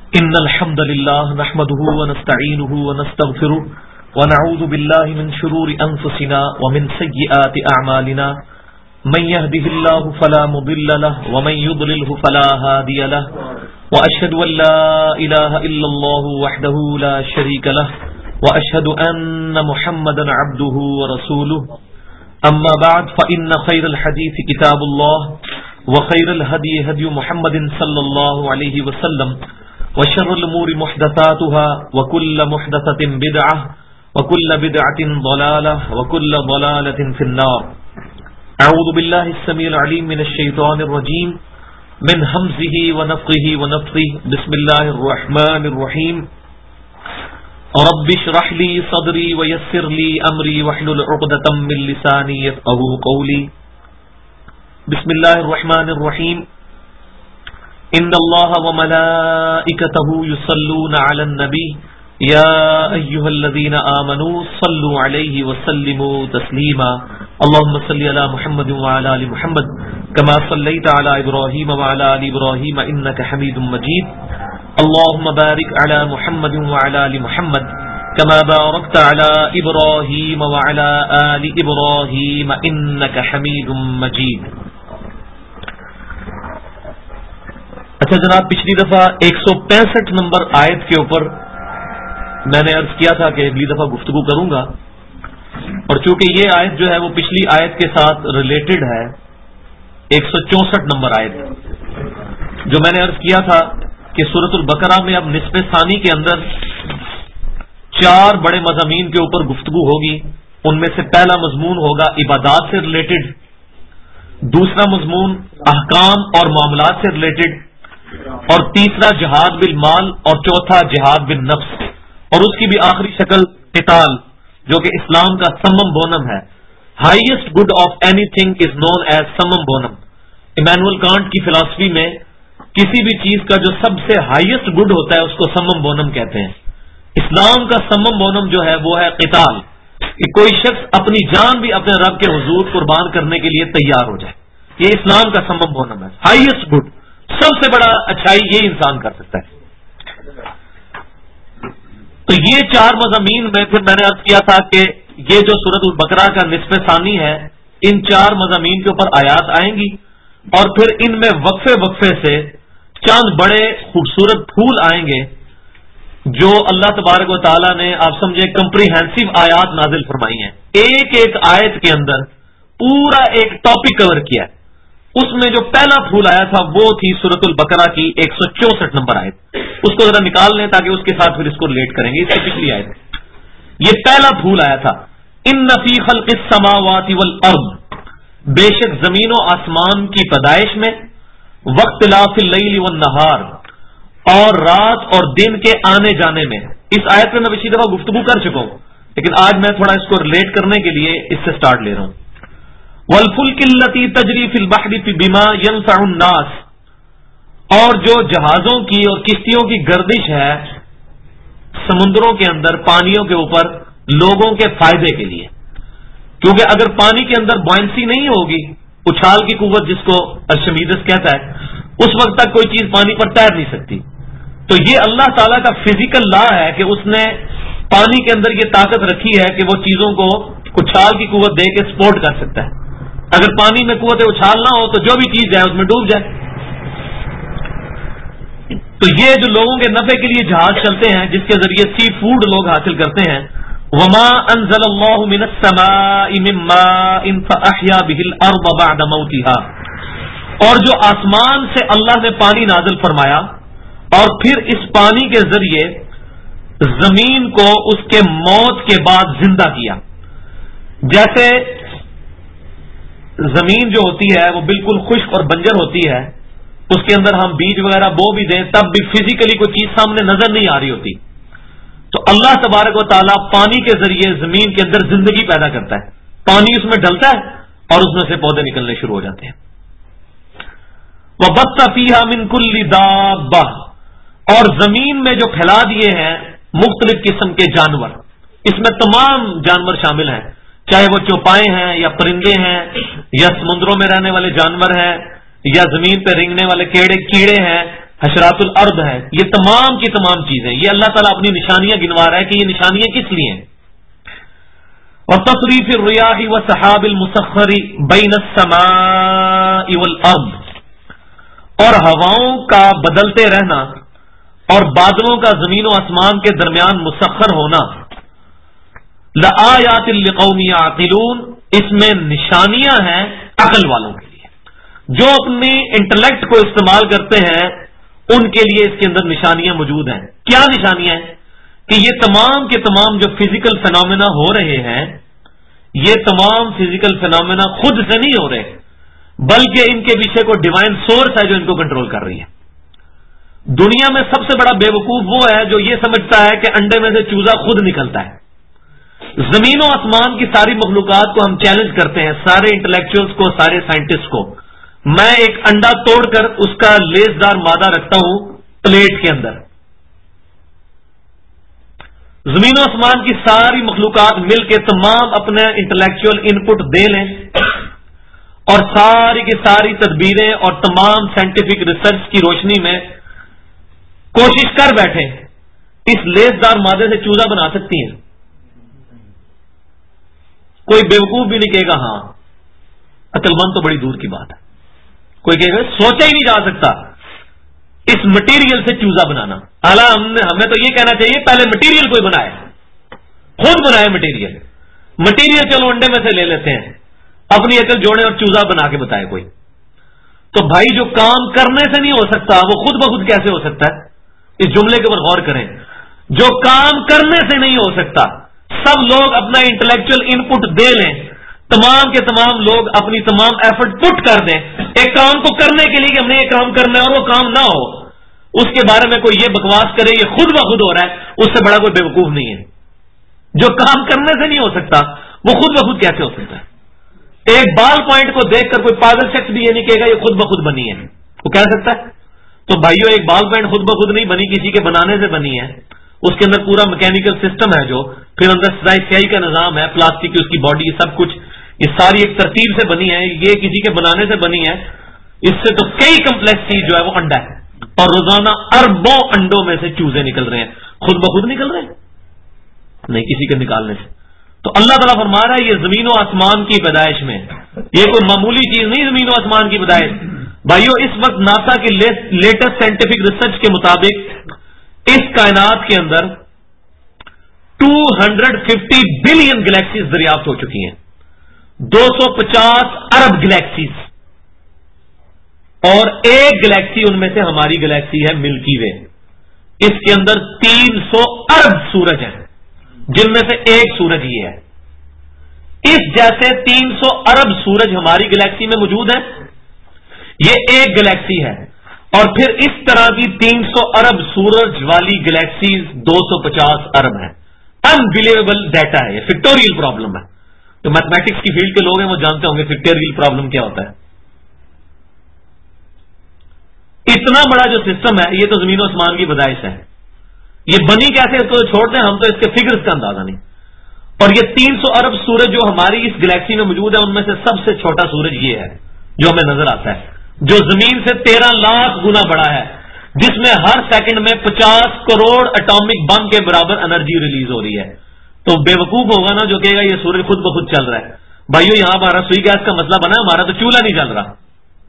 إن الحمد لله نحمده ونستعينه ونستغفره ونعوذ بالله من شرور أنفسنا ومن سيئات أعمالنا من يهده الله فلا مضل له ومن يضلله فلا هادي له وأشهد أن لا إله إلا الله وحده لا شريك له وأشهد أن محمدا عبده ورسوله أما بعد فإن خير الحديث كتاب الله وخير الهدي هدي محمد صلى الله عليه وسلم وشر الأمور محدثاتها وكل محدثة بدعة وكل بدعة ضلالة وكل ضلالة في النار. أعوذ بالله السميع العليم من الشيطان الرجيم من همزه ونفخه ونفثه. بسم الله الرحمن الرحيم. رب اشرح لي صدري ويسر لي أمري واحلل عقدة من لساني يفقهوا قولي. بسم الله الرحمن الرحيم. ان اللہ وملائکتہ یصلون علی النبی یا ایھا الذین آمنوا صلوا علیہ وسلموا تسلیما. اللهم صل علی محمد وعلی آل محمد كما صلیت علی ابراہیم وعلی آل ابراہیم انک حمید مجید. اللهم بارک علی محمد وعلی آل محمد كما بارکت علی ابراہیم وعلی آل ابراہیم انک حمید مجید. اچھا جناب، پچھلی دفعہ 165 نمبر آیت کے اوپر میں نے عرض کیا تھا کہ اگلی دفعہ گفتگو کروں گا، اور چونکہ یہ آیت جو ہے وہ پچھلی آیت کے ساتھ ریلیٹڈ ہے، 164 نمبر آیت جو میں نے عرض کیا تھا کہ سورۃ البقرہ میں اب نصف ثانی کے اندر 4 بڑے مضامین کے اوپر گفتگو ہوگی. ان میں سے پہلا مضمون ہوگا عبادات سے ریلیٹڈ، دوسرا مضمون احکام اور معاملات سے ریلیٹڈ، اور تیسرا جہاد بالمال، اور چوتھا جہاد بالنفس، اور اس کی بھی آخری شکل قتال، جو کہ اسلام کا سمم بونم ہے. Highest good of anything is known as summum bonum. Immanuel Kant کی فلسفی میں کسی بھی چیز کا جو سب سے ہائیسٹ گڈ ہوتا ہے اس کو سمم بونم کہتے ہیں. اسلام کا سمم بونم جو ہے وہ ہے قتال، کہ کوئی شخص اپنی جان بھی اپنے رب کے حضور قربان کرنے کے لیے تیار ہو جائے. یہ اسلام کا سمم بونم ہے، ہائیسٹ گڈ، سب سے بڑا اچھائی یہ انسان کر سکتا ہے. تو یہ 4 مضامین میں پھر میں نے عرض کیا تھا کہ یہ جو سورۃ البقرہ کا نصف ثانی ہے، ان 4 مضامین کے اوپر آیات آئیں گی، اور پھر ان میں وقفے وقفے سے چند بڑے خوبصورت پھول آئیں گے جو اللہ تبارک و تعالیٰ نے آپ سمجھے کمپریہنسو آیات نازل فرمائی ہیں. ایک ایک آیت کے اندر پورا ایک ٹاپک کور کیا ہے. اس میں جو پہلا پھول آیا تھا وہ تھی سورۃ البقرہ کی 164 نمبر آیت. اس کو ذرا نکال لیں تاکہ اس کے ساتھ پھر اس کو ریلیٹ کریں گے. اس سے پچھلی آیت یہ پہلا پھول آیا تھا، ان فی خلق السماوات والارض، بے شک زمین و آسمان کی پیدائش میں، واختلاف اللیل والنہار، اور رات اور دن کے آنے جانے میں. اس آیت میں پچھلی دفعہ گفتگو کر چکا ہوں، لیکن آج میں تھوڑا اس کو ریلیٹ کرنے کے لیے اس سے سٹارٹ لے رہا ہوں. والفلک التی تجری فی البحر بما ینفع الناس، اور جو جہازوں کی اور کشتیوں کی گردش ہے سمندروں کے اندر، پانیوں کے اوپر لوگوں کے فائدے کے لیے. کیونکہ اگر پانی کے اندر بوئنسی نہیں ہوگی، اچھال کی قوت جس کو ارشمیدس کہتا ہے، اس وقت تک کوئی چیز پانی پر تیر نہیں سکتی. تو یہ اللہ تعالیٰ کا فزیکل لا ہے کہ اس نے پانی کے اندر یہ طاقت رکھی ہے کہ وہ چیزوں کو اچھال کی قوت دے کے سپورٹ کر سکتا ہے. اگر پانی میں قوت اچھال نہ ہو تو جو بھی چیز ہے اس میں ڈوب جائے. تو یہ جو لوگوں کے نفع کے لیے جہاز چلتے ہیں جس کے ذریعے سی فوڈ لوگ حاصل کرتے ہیں، وما انزل اللہ من السماء من ماء فاحیا به الارض بعد موتها، اور جو آسمان سے اللہ نے پانی نازل فرمایا اور پھر اس پانی کے ذریعے زمین کو اس کے موت کے بعد زندہ کیا. جیسے زمین جو ہوتی ہے وہ بالکل خشک اور بنجر ہوتی ہے، اس کے اندر ہم بیج وغیرہ بو بھی دیں تب بھی فزیکلی کوئی چیز سامنے نظر نہیں آ رہی ہوتی. تو اللہ تبارک و تعالیٰ پانی کے ذریعے زمین کے اندر زندگی پیدا کرتا ہے. پانی اس میں ڈلتا ہے اور اس میں سے پودے نکلنے شروع ہو جاتے ہیں. وَبَثَّ فِيهَا مِن كُلِّ دَابَّةٍ، اور زمین میں جو پھیلا دیے ہیں مختلف قسم کے جانور، اس میں تمام جانور شامل ہیں، چاہے وہ چوپائے ہیں یا پرندے ہیں یا سمندروں میں رہنے والے جانور ہیں یا زمین پہ رینگنے والے کیڑے ہیں حشرات الارض ہیں، یہ تمام کی تمام چیزیں، یہ اللہ تعالیٰ اپنی نشانیاں گنوا رہا ہے کہ یہ نشانیاں کس لیے ہیں. وتصریف الریاح والسحاب المسخر بین السماء والارض، اور ہواؤں کا بدلتے رہنا اور بادلوں کا زمین و آسمان کے درمیان مسخر ہونا، لآیات لقوم یعقلون، اس میں نشانیاں ہیں عقل والوں کے لیے، جو اپنی انٹلیکٹ کو استعمال کرتے ہیں ان کے لیے اس کے اندر نشانیاں موجود ہیں. کیا نشانیاں ہیں؟ کہ یہ تمام کے تمام جو فزیکل فینومینا ہو رہے ہیں، یہ تمام فزیکل فینومینا خود سے نہیں ہو رہے، بلکہ ان کے پیچھے کوئی ڈیوائن سورس ہے جو ان کو کنٹرول کر رہی ہے. دنیا میں سب سے بڑا بے وقوف وہ ہے جو یہ سمجھتا ہے کہ انڈے میں سے چوزا خود نکلتا ہے. زمین و آسمان کی ساری مخلوقات کو ہم چیلنج کرتے ہیں، سارے انٹلیکچوئلس کو، سارے سائنٹسٹ کو. میں ایک انڈا توڑ کر اس کا لیسدار مادہ رکھتا ہوں پلیٹ کے اندر، زمین و آسمان کی ساری مخلوقات مل کے تمام اپنے انٹلیکچوئل ان پٹ دے لیں اور ساری کی ساری تدبیریں اور تمام سائنٹیفک ریسرچ کی روشنی میں کوشش کر بیٹھیں، اس لیسدار مادے سے چوزا بنا سکتی ہیں. کوئی بیوقوف بھی نہیں کہے گا ہاں، عقل مند تو بڑی دور کی بات ہے. کوئی کہے گا سوچا ہی نہیں جا سکتا اس مٹیریل سے چوزا بنانا. حالانکہ ہمیں تو یہ کہنا چاہیے پہلے مٹیریل کوئی بنائے، خود بنائے مٹیریل چلو انڈے میں سے لے لیتے ہیں، اپنی عقل جوڑے اور چوزا بنا کے بتائے کوئی. تو بھائی جو کام کرنے سے نہیں ہو سکتا وہ خود بخود کیسے ہو سکتا ہے؟ اس جملے کے اوپر غور کریں. جو کام کرنے سے نہیں ہو سکتا، سب لوگ اپنا انٹلیکچوئل ان پٹ دے لیں، تمام کے تمام لوگ اپنی تمام ایفرٹ پٹ کر دیں ایک کام کو کرنے کے لیے کہ ہم نے یہ کام کرنا ہے، اور وہ کام نہ ہو، اس کے بارے میں کوئی یہ بکواس کرے یہ خود بخود ہو رہا ہے، اس سے بڑا کوئی بیوقوف نہیں ہے. جو کام کرنے سے نہیں ہو سکتا وہ خود بخود کیسے ہو سکتا ہے؟ ایک بال پوائنٹ کو دیکھ کر کوئی پاگل شخص بھی یہ نہیں کہے گا یہ خود بخود بنی ہے، وہ کہہ سکتا ہے؟ تو بھائیو، ایک بال پوائنٹ خود بخود نہیں بنی، کسی کے بنانے سے بنی ہے. اس کے اندر پورا میکینیکل سسٹم ہے، جو پھر اندر سیاہی کا نظام ہے، پلاسٹک کی اس کی باڈی، سب کچھ یہ ساری ایک ترتیب سے بنی ہے. یہ کسی کے بنانے سے بنی ہے. اس سے تو کئی کمپلیکس چیز جو ہے وہ انڈا ہے، اور روزانہ اربوں انڈوں میں سے چوزے نکل رہے ہیں. خود بخود نکل رہے ہیں؟ نہیں، کسی کے نکالنے سے. تو اللہ تعالیٰ فرما رہا ہے یہ زمین و آسمان کی پیدائش میں، یہ کوئی معمولی چیز نہیں. زمین و آسمان کی پیدائش بھائیو، اس وقت ناسا کی لیٹسٹ سائنٹیفک ریسرچ کے مطابق اس کائنات کے اندر 250 بلین گلیکسیز دریافت ہو چکی ہیں، 250 ارب گلیکسیز، اور ایک گلیکسی ان میں سے ہماری گلیکسی ہے ملکی وے. اس کے اندر 300 ارب سورج ہیں، جن میں سے ایک سورج یہ ہے. اس جیسے 300 ارب سورج ہماری گلیکسی میں موجود ہیں، یہ ایک گلیکسی ہے. اور پھر اس طرح کی 300 ارب سورج والی گلیکسیز 250 ارب ہیں. انبلیویبل ڈیٹا ہے، یہ فیکٹوریل پرابلم ہے. جو میتھمیٹکس کی فیلڈ کے لوگ ہیں وہ جانتے ہوں گے فیکٹوریل پرابلم کیا ہوتا ہے. اتنا بڑا جو سسٹم ہے یہ تو زمین و آسمان کی پیدائش ہے. یہ بنی کیسے اس کو چھوڑ دیں، ہم تو اس کے فگرز کا اندازہ نہیں. اور یہ 300 ارب سورج جو ہماری اس گلیکسی میں موجود ہے ان میں سے سب سے چھوٹا سورج یہ ہے جو ہمیں نظر آتا ہے، جو زمین سے 13 لاکھ گنا بڑا ہے، جس میں ہر سیکنڈ میں 50 کروڑ اٹامک بم کے برابر انرجی ریلیز ہو رہی ہے. تو بے وقوف ہوگا نا جو کہے گا یہ سورج خود بخود چل رہا ہے. بھائیو، یہاں ہمارا سوئی گیس کا مسئلہ بنا، ہمارا تو چولہا نہیں چل رہا،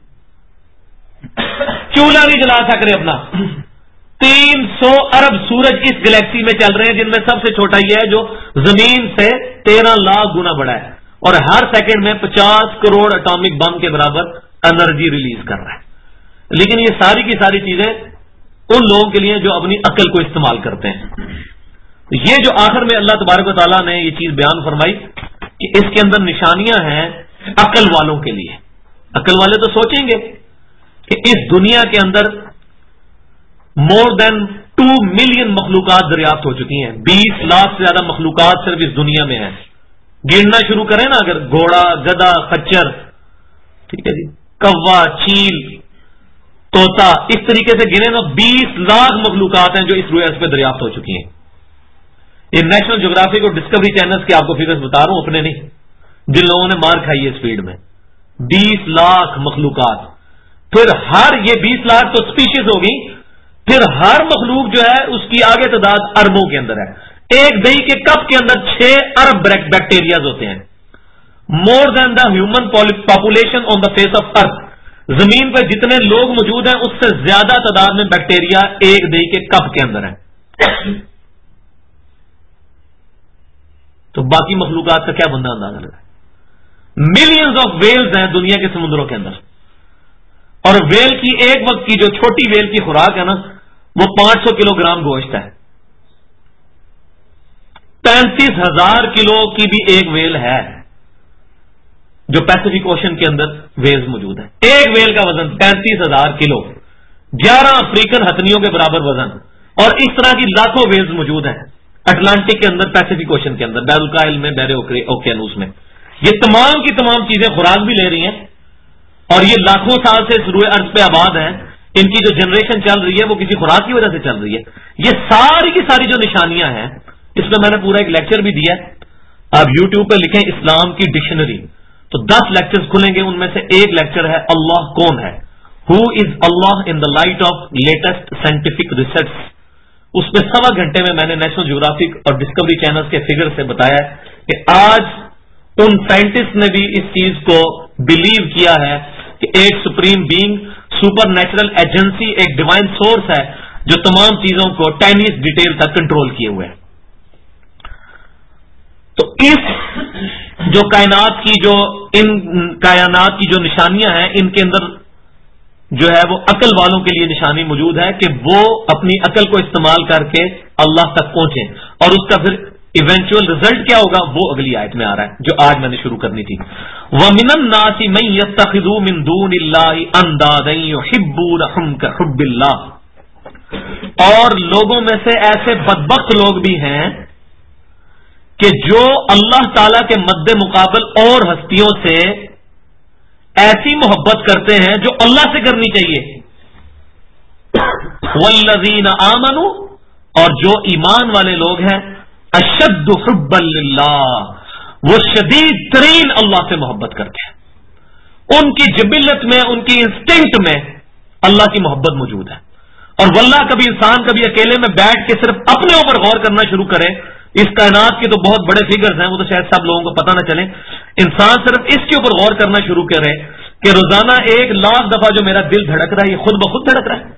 چولہا نہیں جلا سک رہے اپنا. 300 ارب سورج اس گلیکسی میں چل رہے ہیں، جن میں سب سے چھوٹا یہ ہے جو زمین سے 13 لاکھ گنا بڑا ہے، اور ہر سیکنڈ میں 50 کروڑ اٹامک بم کے برابر انرجی ریلیز کر رہا ہے. لیکن یہ ساری کی ساری چیزیں ان لوگوں کے لیے جو اپنی عقل کو استعمال کرتے ہیں. یہ جو آخر میں اللہ تبارک و تعالیٰ نے یہ چیز بیان فرمائی کہ اس کے اندر نشانیاں ہیں عقل والوں کے لیے. عقل والے تو سوچیں گے کہ اس دنیا کے اندر مور دین 2 ملین مخلوقات دریافت ہو چکی ہیں. 20 لاکھ سے زیادہ مخلوقات صرف اس دنیا میں ہیں. گننا شروع کریں نا، اگر گھوڑا، گدھا، خچر، ٹھیک ہے جی، کوا، چیل، طوطا، اس طریقے سے گنے تو 20 لاکھ مخلوقات ہیں جو اس روئے پہ دریافت ہو چکی ہیں. یہ نیشنل جغرافک اور ڈسکوری چینلز کے آپ کو فگرز بتا رہا ہوں، اپنے نہیں، جن لوگوں نے مار کھائی ہے اس فیلڈ میں. 20 لاکھ مخلوقات. پھر ہر یہ 20 لاکھ تو سپیشیز ہوگی، پھر ہر مخلوق جو ہے اس کی آگے تعداد اربوں کے اندر ہے. ایک دہی کے کپ کے اندر 6 ارب بیکٹیریاز ہوتے ہیں. More than the human population on the face of earth. زمین پہ جتنے لوگ موجود ہیں اس سے زیادہ تعداد میں بیکٹیریا ایک دہی کے کپ کے اندر ہیں. تو باقی مخلوقات کا کیا بندہ اندازہ لگا. ملینز آف ویلز ہیں دنیا کے سمندروں کے اندر, اور ویل کی ایک وقت کی جو چھوٹی ویل کی خوراک ہے نا وہ 500 کلو گرام گوشت ہے. 35,000 کلو کی بھی ایک ویل ہے جو پیسفک اوشن کے اندر ویلز موجود ہے. ایک ویل کا وزن 35,000 کلو, 11 افریقن ہتھنیوں کے برابر وزن. اور اس طرح کی لاکھوں ویلز موجود ہیں اٹلانٹک کے اندر, پیسفک اوشن کے اندر, بحر الکاہل میں, بحر اوکیانوس میں. یہ تمام کی تمام چیزیں خوراک بھی لے رہی ہیں اور یہ لاکھوں سال سے روئے ارض پہ آباد ہیں. ان کی جو جنریشن چل رہی ہے وہ کسی خوراک کی وجہ سے چل رہی ہے. یہ ساری کی ساری جو نشانیاں ہیں اس میں میں نے پورا ایک لیکچر بھی دیا ہے. آپ یوٹیوب پہ لکھیں اسلام کی ڈکشنری تو 10 لیکچرز کھلیں گے. ان میں سے ایک لیکچر ہے اللہ کون ہے, who is Allah in the light of latest scientific research. اس میں 1.25 گھنٹے میں نے نیشنل جیوگرافک اور ڈسکوری چینل کے فگر سے بتایا ہے کہ آج ان سائنٹسٹ نے بھی اس چیز کو بلیو کیا ہے کہ ایک supreme being, super natural agency, ایک ڈیوائن سورس ہے جو تمام چیزوں کو ٹائنیسٹ ڈیٹیل تک کنٹرول کیے ہوئے ہیں. تو اس جو کائنات کی جو ان کائنات کی جو نشانیاں ہیں ان کے اندر جو ہے وہ عقل والوں کے لیے نشانی موجود ہے کہ وہ اپنی عقل کو استعمال کر کے اللہ تک پہنچیں. اور اس کا پھر ایونچوئل رزلٹ کیا ہوگا وہ اگلی آیت میں آ رہا ہے جو آج میں نے شروع کرنی تھی. وَمِنَ النَّاسِ مَن يَتَّخِذُ مِن دُونِ اللَّهِ أَندَادًا يُحِبُّونَهُمْ كَحُبِّ اللَّهِ. اور لوگوں میں سے ایسے بدبخت لوگ بھی ہیں کہ جو اللہ تعالی کے مد مقابل اور ہستیوں سے ایسی محبت کرتے ہیں جو اللہ سے کرنی چاہیے. وَالَّذِينَ آمَنُوا, اور جو ایمان والے لوگ ہیں, اشد حبا للہ, وہ شدید ترین اللہ سے محبت کرتے ہیں. ان کی جبلت میں, ان کی انسٹنکٹ میں اللہ کی محبت موجود ہے. اور واللہ کبھی انسان کبھی اکیلے میں بیٹھ کے صرف اپنے اوپر غور کرنا شروع کرے, اس کائنات کے تو بہت بڑے فگرز ہیں وہ تو شاید سب لوگوں کو پتہ نہ چلے, انسان صرف اس کے اوپر غور کرنا شروع کرے کہ روزانہ 1,00,000 دفعہ جو میرا دل دھڑک رہا ہے یہ خود بخود دھڑک رہا ہے.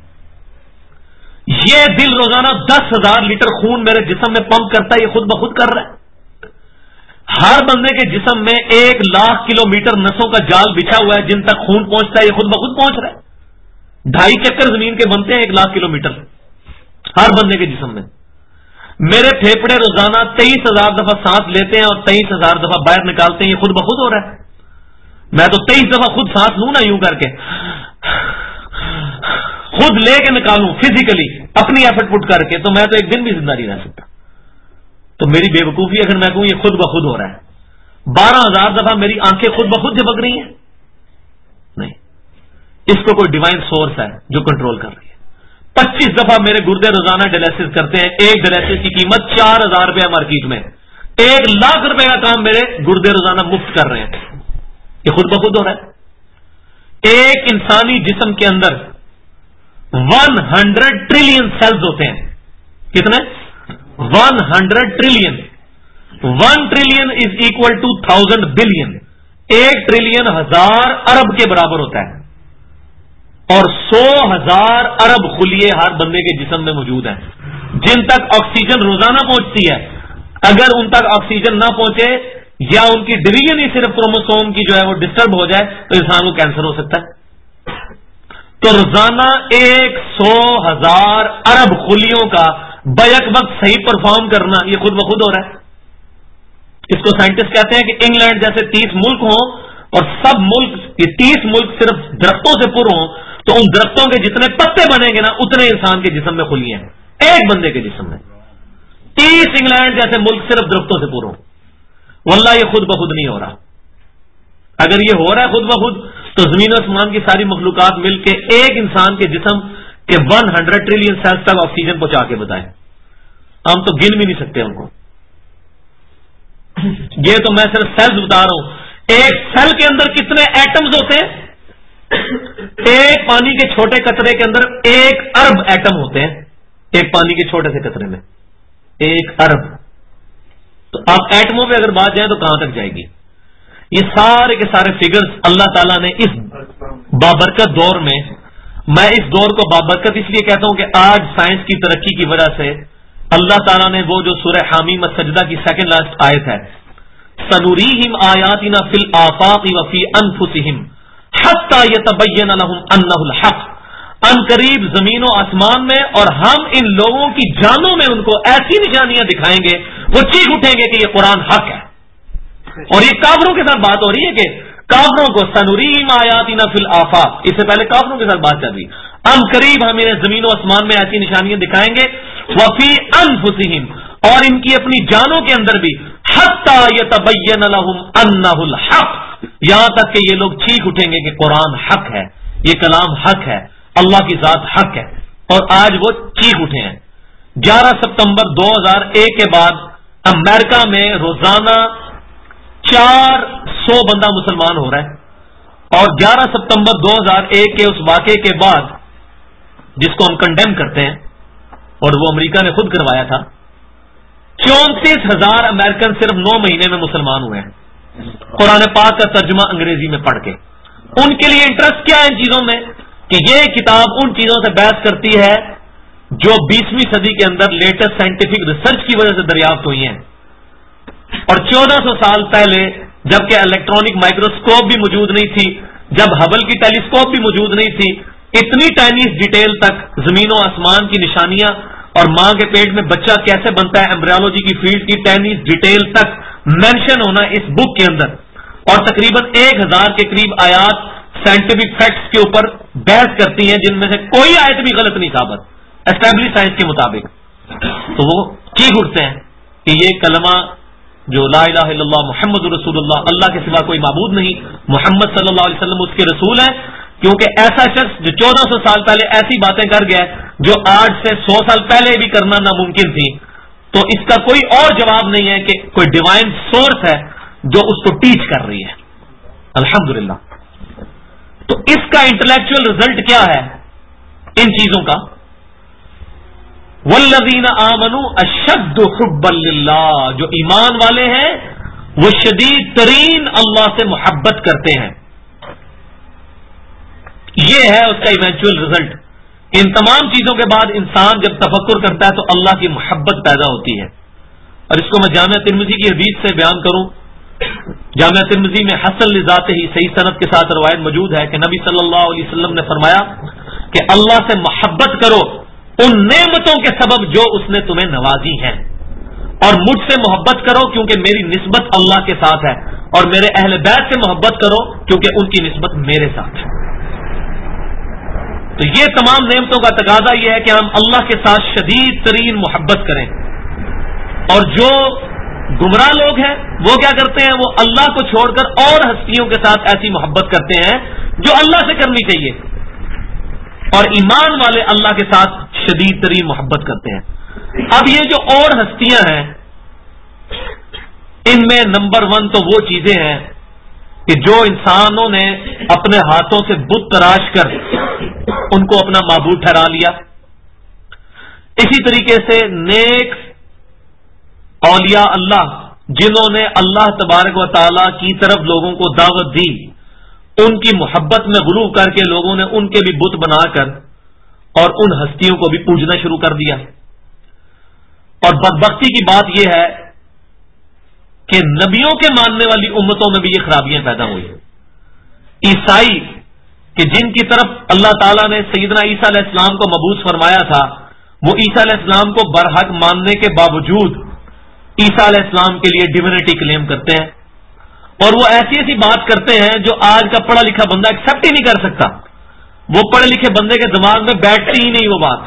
یہ دل روزانہ 10,000 لیٹر خون میرے جسم میں پمپ کرتا ہے, یہ خود بخود کر رہا ہے. ہر بندے کے جسم میں 1,00,000 کلومیٹر نسوں کا جال بچھا ہوا ہے جن تک خون پہنچتا ہے, یہ خود بخود پہنچ رہا ہے. 2.5 چکر زمین کے بنتے ہیں 1,00,000 کلومیٹر ہر بندے کے جسم میں. میرے پھیپڑے روزانہ 23,000 دفعہ سانس لیتے ہیں اور 23,000 دفعہ باہر نکالتے ہیں, یہ خود بخود ہو رہا ہے. میں تو 23 دفعہ خود سانس لوں نا یوں کر کے, خود لے کے نکالوں فزیکلی اپنی ایفرٹ پٹ کر کے, تو میں تو ایک دن بھی زندہ نہیں رہ سکتا. تو میری بے وقوفی اگر میں کہوں یہ خود بخود ہو رہا ہے. 12,000 دفعہ میری آنکھیں خود بخود جھپک رہی ہیں, نہیں, اس کو کوئی ڈیوائن سورس ہے جو کنٹرول کر رہی ہے. 25 دفعہ میرے گردے روزانہ ڈائلسس کرتے ہیں, ایک ڈائلسس کی قیمت 4,000 روپیہ مارکیٹ میں. 1,00,000 روپے کا کام میرے گردے روزانہ مفت کر رہے ہیں, یہ خود بخود ہو رہا ہے. ایک انسانی جسم کے اندر 100 ٹریلین سیلز ہوتے ہیں. کتنے؟ 100 trillion. 1 trillion is equal to 1000 billion. 1 trillion 1000 ارب کے برابر ہوتا ہے. اور 100,000 ارب خلیے ہر بندے کے جسم میں موجود ہیں جن تک آکسیجن روزانہ پہنچتی ہے. اگر ان تک آکسیجن نہ پہنچے یا ان کی ڈویژن ہی صرف کروموسوم کی جو ہے وہ ڈسٹرب ہو جائے تو انسان کو کینسر ہو سکتا ہے. تو روزانہ 100,000 ارب خلیوں کا بیک وقت صحیح پرفارم کرنا یہ خود بخود ہو رہا ہے. اس کو سائنٹسٹ کہتے ہیں کہ انگلینڈ جیسے 30 ملک ہوں اور سب ملک یہ 30 ملک صرف درختوں سے پر ہوں تو ان درختوں کے جتنے پتے بنیں گے نا اتنے انسان کے جسم میں خلیاں ہیں ایک بندے کے جسم میں. 30 انگلینڈ جیسے ملک صرف درختوں سے پر ہوں. واللہ یہ خود بخود نہیں ہو رہا. اگر یہ ہو رہا ہے خود بخود تو زمین و آسمان کی ساری مخلوقات مل کے ایک انسان کے جسم کے 100 ٹریلین سیلز تک آکسیجن پہنچا کے بتائیں. ہم تو گن بھی نہیں سکتے ان کو. یہ تو میں صرف سیلز بتا رہا ہوں. ایک سیل کے اندر کتنے ایٹمز ہوتے ہیں ایک پانی کے چھوٹے قطرے کے اندر 1 ارب ایٹم ہوتے ہیں. ایک پانی کے چھوٹے سے قطرے میں 1 ارب. تو آپ ایٹموں پہ اگر بات جائیں تو کہاں تک جائے گی؟ یہ سارے کے سارے فگرز اللہ تعالیٰ نے اس بابرکت دور میں، میں اس دور کو بابرکت اس لیے کہتا ہوں کہ آج سائنس کی ترقی کی وجہ سے اللہ تعالیٰ نے وہ جو سورہ حامیم السجدہ کی سیکنڈ لاسٹ آیت ہے، سنوریہم آیاتنا فی الآفاق وفی انفسہم حتی یتبین لہم انہ الحق، ان قریب زمین و آسمان میں اور ہم ان لوگوں کی جانوں میں ان کو ایسی نشانیاں دکھائیں گے وہ چیخ اٹھیں گے کہ یہ قرآن حق ہے. اور یہ کافروں کے ساتھ بات ہو رہی ہے کہ کافروں کو سنوریم آیاتنا فی الآفاق، اس سے پہلے کافروں کے ساتھ بات چل رہی، ان قریب ہم انہیں زمین و آسمان میں ایسی نشانیاں دکھائیں گے، وفی انفسہم، اور ان کی اپنی جانوں کے اندر بھی، حتی یتبین لہم انہ الحق، یہاں تک کہ یہ لوگ چیخ اٹھیں گے کہ قرآن حق ہے، یہ کلام حق ہے، اللہ کی ذات حق ہے. اور آج وہ چیخ اٹھے ہیں. 11 ستمبر 2001 کے بعد امریکہ میں روزانہ 400 بندہ مسلمان ہو رہا ہے، اور 11 ستمبر 2001 کے اس واقعے کے بعد جس کو ہم کنڈیم کرتے ہیں اور وہ امریکہ نے خود کروایا تھا، 34,000 امریکن صرف 9 مہینے میں مسلمان ہوئے ہیں قرآن پاک کا ترجمہ انگریزی میں پڑھ کے. ان کے لیے انٹرسٹ کیا ہے ان چیزوں میں کہ یہ کتاب ان چیزوں سے بحث کرتی ہے جو 20ویں صدی کے اندر لیٹسٹ سائنٹیفک ریسرچ کی وجہ سے دریافت ہوئی ہیں. اور 1400 سال پہلے جبکہ الیکٹرانک مائکروسکوپ بھی موجود نہیں تھی، جب ہبل کی ٹیلیسکوپ بھی موجود نہیں تھی، اتنی ٹائنی ڈیٹیل تک زمین و آسمان کی نشانیاں اور ماں کے پیٹ میں بچہ کیسے بنتا ہے ایمبریولوجی کی فیلڈ کی ٹائنی ڈیٹیل تک مینشن ہونا اس بک کے اندر، اور تقریباً 1000 کے قریب آیات سائنٹیفک فیکٹس کے اوپر بحث کرتی ہیں جن میں سے کوئی آیت بھی غلط نہیں ثابت اسٹیبلش سائنس کے مطابق. تو وہ چیخ اٹھتے ہیں کہ یہ کلمہ جو لا الہ الا اللہ محمد رسول اللہ، اللہ کے سوا کوئی معبود نہیں، محمد صلی اللہ علیہ وسلم اس کے رسول ہے. کیونکہ ایسا شخص جو 1400 سال پہلے ایسی باتیں کر گیا جو آج سے 100 سال پہلے بھی کرنا ناممکن تھی، تو اس کا کوئی اور جواب نہیں ہے کہ کوئی ڈیوائن سورس ہے جو اس کو ٹیچ کر رہی ہے. الحمدللہ. تو اس کا انٹلیکچوئل رزلٹ کیا ہے ان چیزوں کا؟ والذین آمنوا اشد حبا للہ، جو ایمان والے ہیں وہ شدید ترین اللہ سے محبت کرتے ہیں. یہ ہے اس کا ایونچوئل رزلٹ. ان تمام چیزوں کے بعد انسان جب تفکر کرتا ہے تو اللہ کی محبت پیدا ہوتی ہے. اور اس کو میں جامعہ ترمذی کی حدیث سے بیان کروں. جامعہ ترمذی میں حسن لذات ہی صحیح سند کے ساتھ روایت موجود ہے کہ نبی صلی اللہ علیہ وسلم نے فرمایا کہ اللہ سے محبت کرو ان نعمتوں کے سبب جو اس نے تمہیں نوازی ہیں، اور مجھ سے محبت کرو کیونکہ میری نسبت اللہ کے ساتھ ہے، اور میرے اہل بیت سے محبت کرو کیونکہ ان کی نسبت میرے ساتھ ہے. تو یہ تمام نعمتوں کا تقاضا یہ ہے کہ ہم اللہ کے ساتھ شدید ترین محبت کریں. اور جو گمراہ لوگ ہیں وہ کیا کرتے ہیں؟ وہ اللہ کو چھوڑ کر اور ہستیوں کے ساتھ ایسی محبت کرتے ہیں جو اللہ سے کرنی چاہیے. اور ایمان والے اللہ کے ساتھ شدید ترین محبت کرتے ہیں. اب یہ جو اور ہستیاں ہیں ان میں نمبر 1 تو وہ چیزیں ہیں کہ جو انسانوں نے اپنے ہاتھوں سے بت تراش کر ان کو اپنا معبود ٹھہرا لیا. اسی طریقے سے نیک اولیاء اللہ جنہوں نے اللہ تبارک و تعالی کی طرف لوگوں کو دعوت دی، ان کی محبت میں غلو کر کے لوگوں نے ان کے بھی بت بنا کر اور ان ہستیوں کو بھی پوجنا شروع کر دیا. اور بدبختی کی بات یہ ہے کہ نبیوں کے ماننے والی امتوں میں بھی یہ خرابیاں پیدا ہوئی. عیسائی کہ جن کی طرف اللہ تعالیٰ نے سیدنا عیسیٰ علیہ السلام کو مبعوث فرمایا تھا، وہ عیسیٰ علیہ السلام کو برحق ماننے کے باوجود عیسیٰ علیہ السلام کے لیے ڈیوینٹی کلیم کرتے ہیں، اور وہ ایسی ایسی بات کرتے ہیں جو آج کا پڑھا لکھا بندہ ایکسپٹ ہی نہیں کر سکتا. وہ پڑھے لکھے بندے کے دماغ میں بیٹھتی ہی نہیں وہ بات.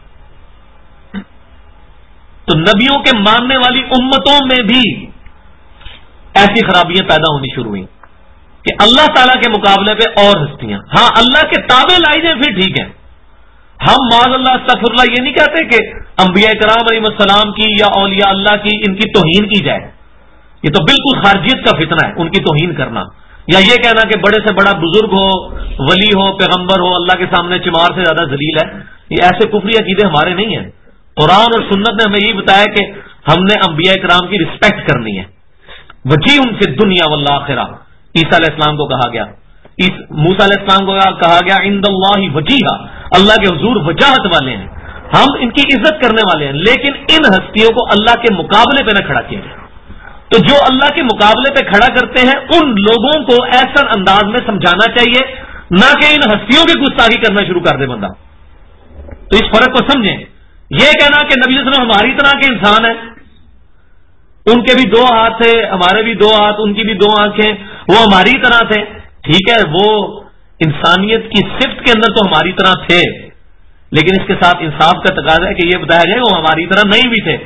تو نبیوں کے ماننے والی امتوں میں بھی ایسی خرابیاں پیدا ہونی شروع ہوئی کہ اللہ تعالیٰ کے مقابلے پہ اور ہستیاں. ہاں اللہ کے تابع لائی جائیں پھر ٹھیک ہے. ہم معاذ اللہ استغفر اللہ یہ نہیں کہتے کہ انبیاء کرام علیہ السلام کی یا اولیاء اللہ کی ان کی توہین کی جائے. یہ تو بالکل خارجیت کا فتنہ ہے ان کی توہین کرنا. یا یہ کہنا کہ بڑے سے بڑا بزرگ ہو، ولی ہو، پیغمبر ہو، اللہ کے سامنے چمار سے زیادہ ذلیل ہے، یہ ایسے کفری عقیدے ہمارے نہیں ہیں۔ قرآن اور سنت نے ہمیں یہی بتایا کہ ہم نے انبیاء کرام کی رسپیکٹ کرنی ہے۔ وجیہم فی الدنیا والآخرہ، عیسیٰ علیہ السلام کو کہا گیا، موسیٰ علیہ السلام کو کہا گیا عند اللہ وجیہا، اللہ کے حضور وجاہت والے ہیں، ہم ان کی عزت کرنے والے ہیں، لیکن ان ہستیوں کو اللہ کے مقابلے پہ نہ کھڑا کیا جائے۔ تو جو اللہ کے مقابلے پہ کھڑا کرتے ہیں ان لوگوں کو ایسا انداز میں سمجھانا چاہیے، نہ کہ ان ہستیوں کی گستاخی کرنا شروع کر دے بندہ۔ تو اس فرق کو سمجھیں۔ یہ کہنا کہ نبی صلی اللہ علیہ وسلم ہماری طرح کے انسان ہیں، ان کے بھی 2 ہاتھ تھے، ہمارے بھی 2 ہاتھ، ان کی بھی 2 آنکھیں، وہ ہماری طرح تھے، ٹھیک ہے، وہ انسانیت کی صفت کے اندر تو ہماری طرح تھے، لیکن اس کے ساتھ انصاف کا تقاضا ہے کہ یہ بتایا جائے وہ ہماری طرح نہیں بھی تھے۔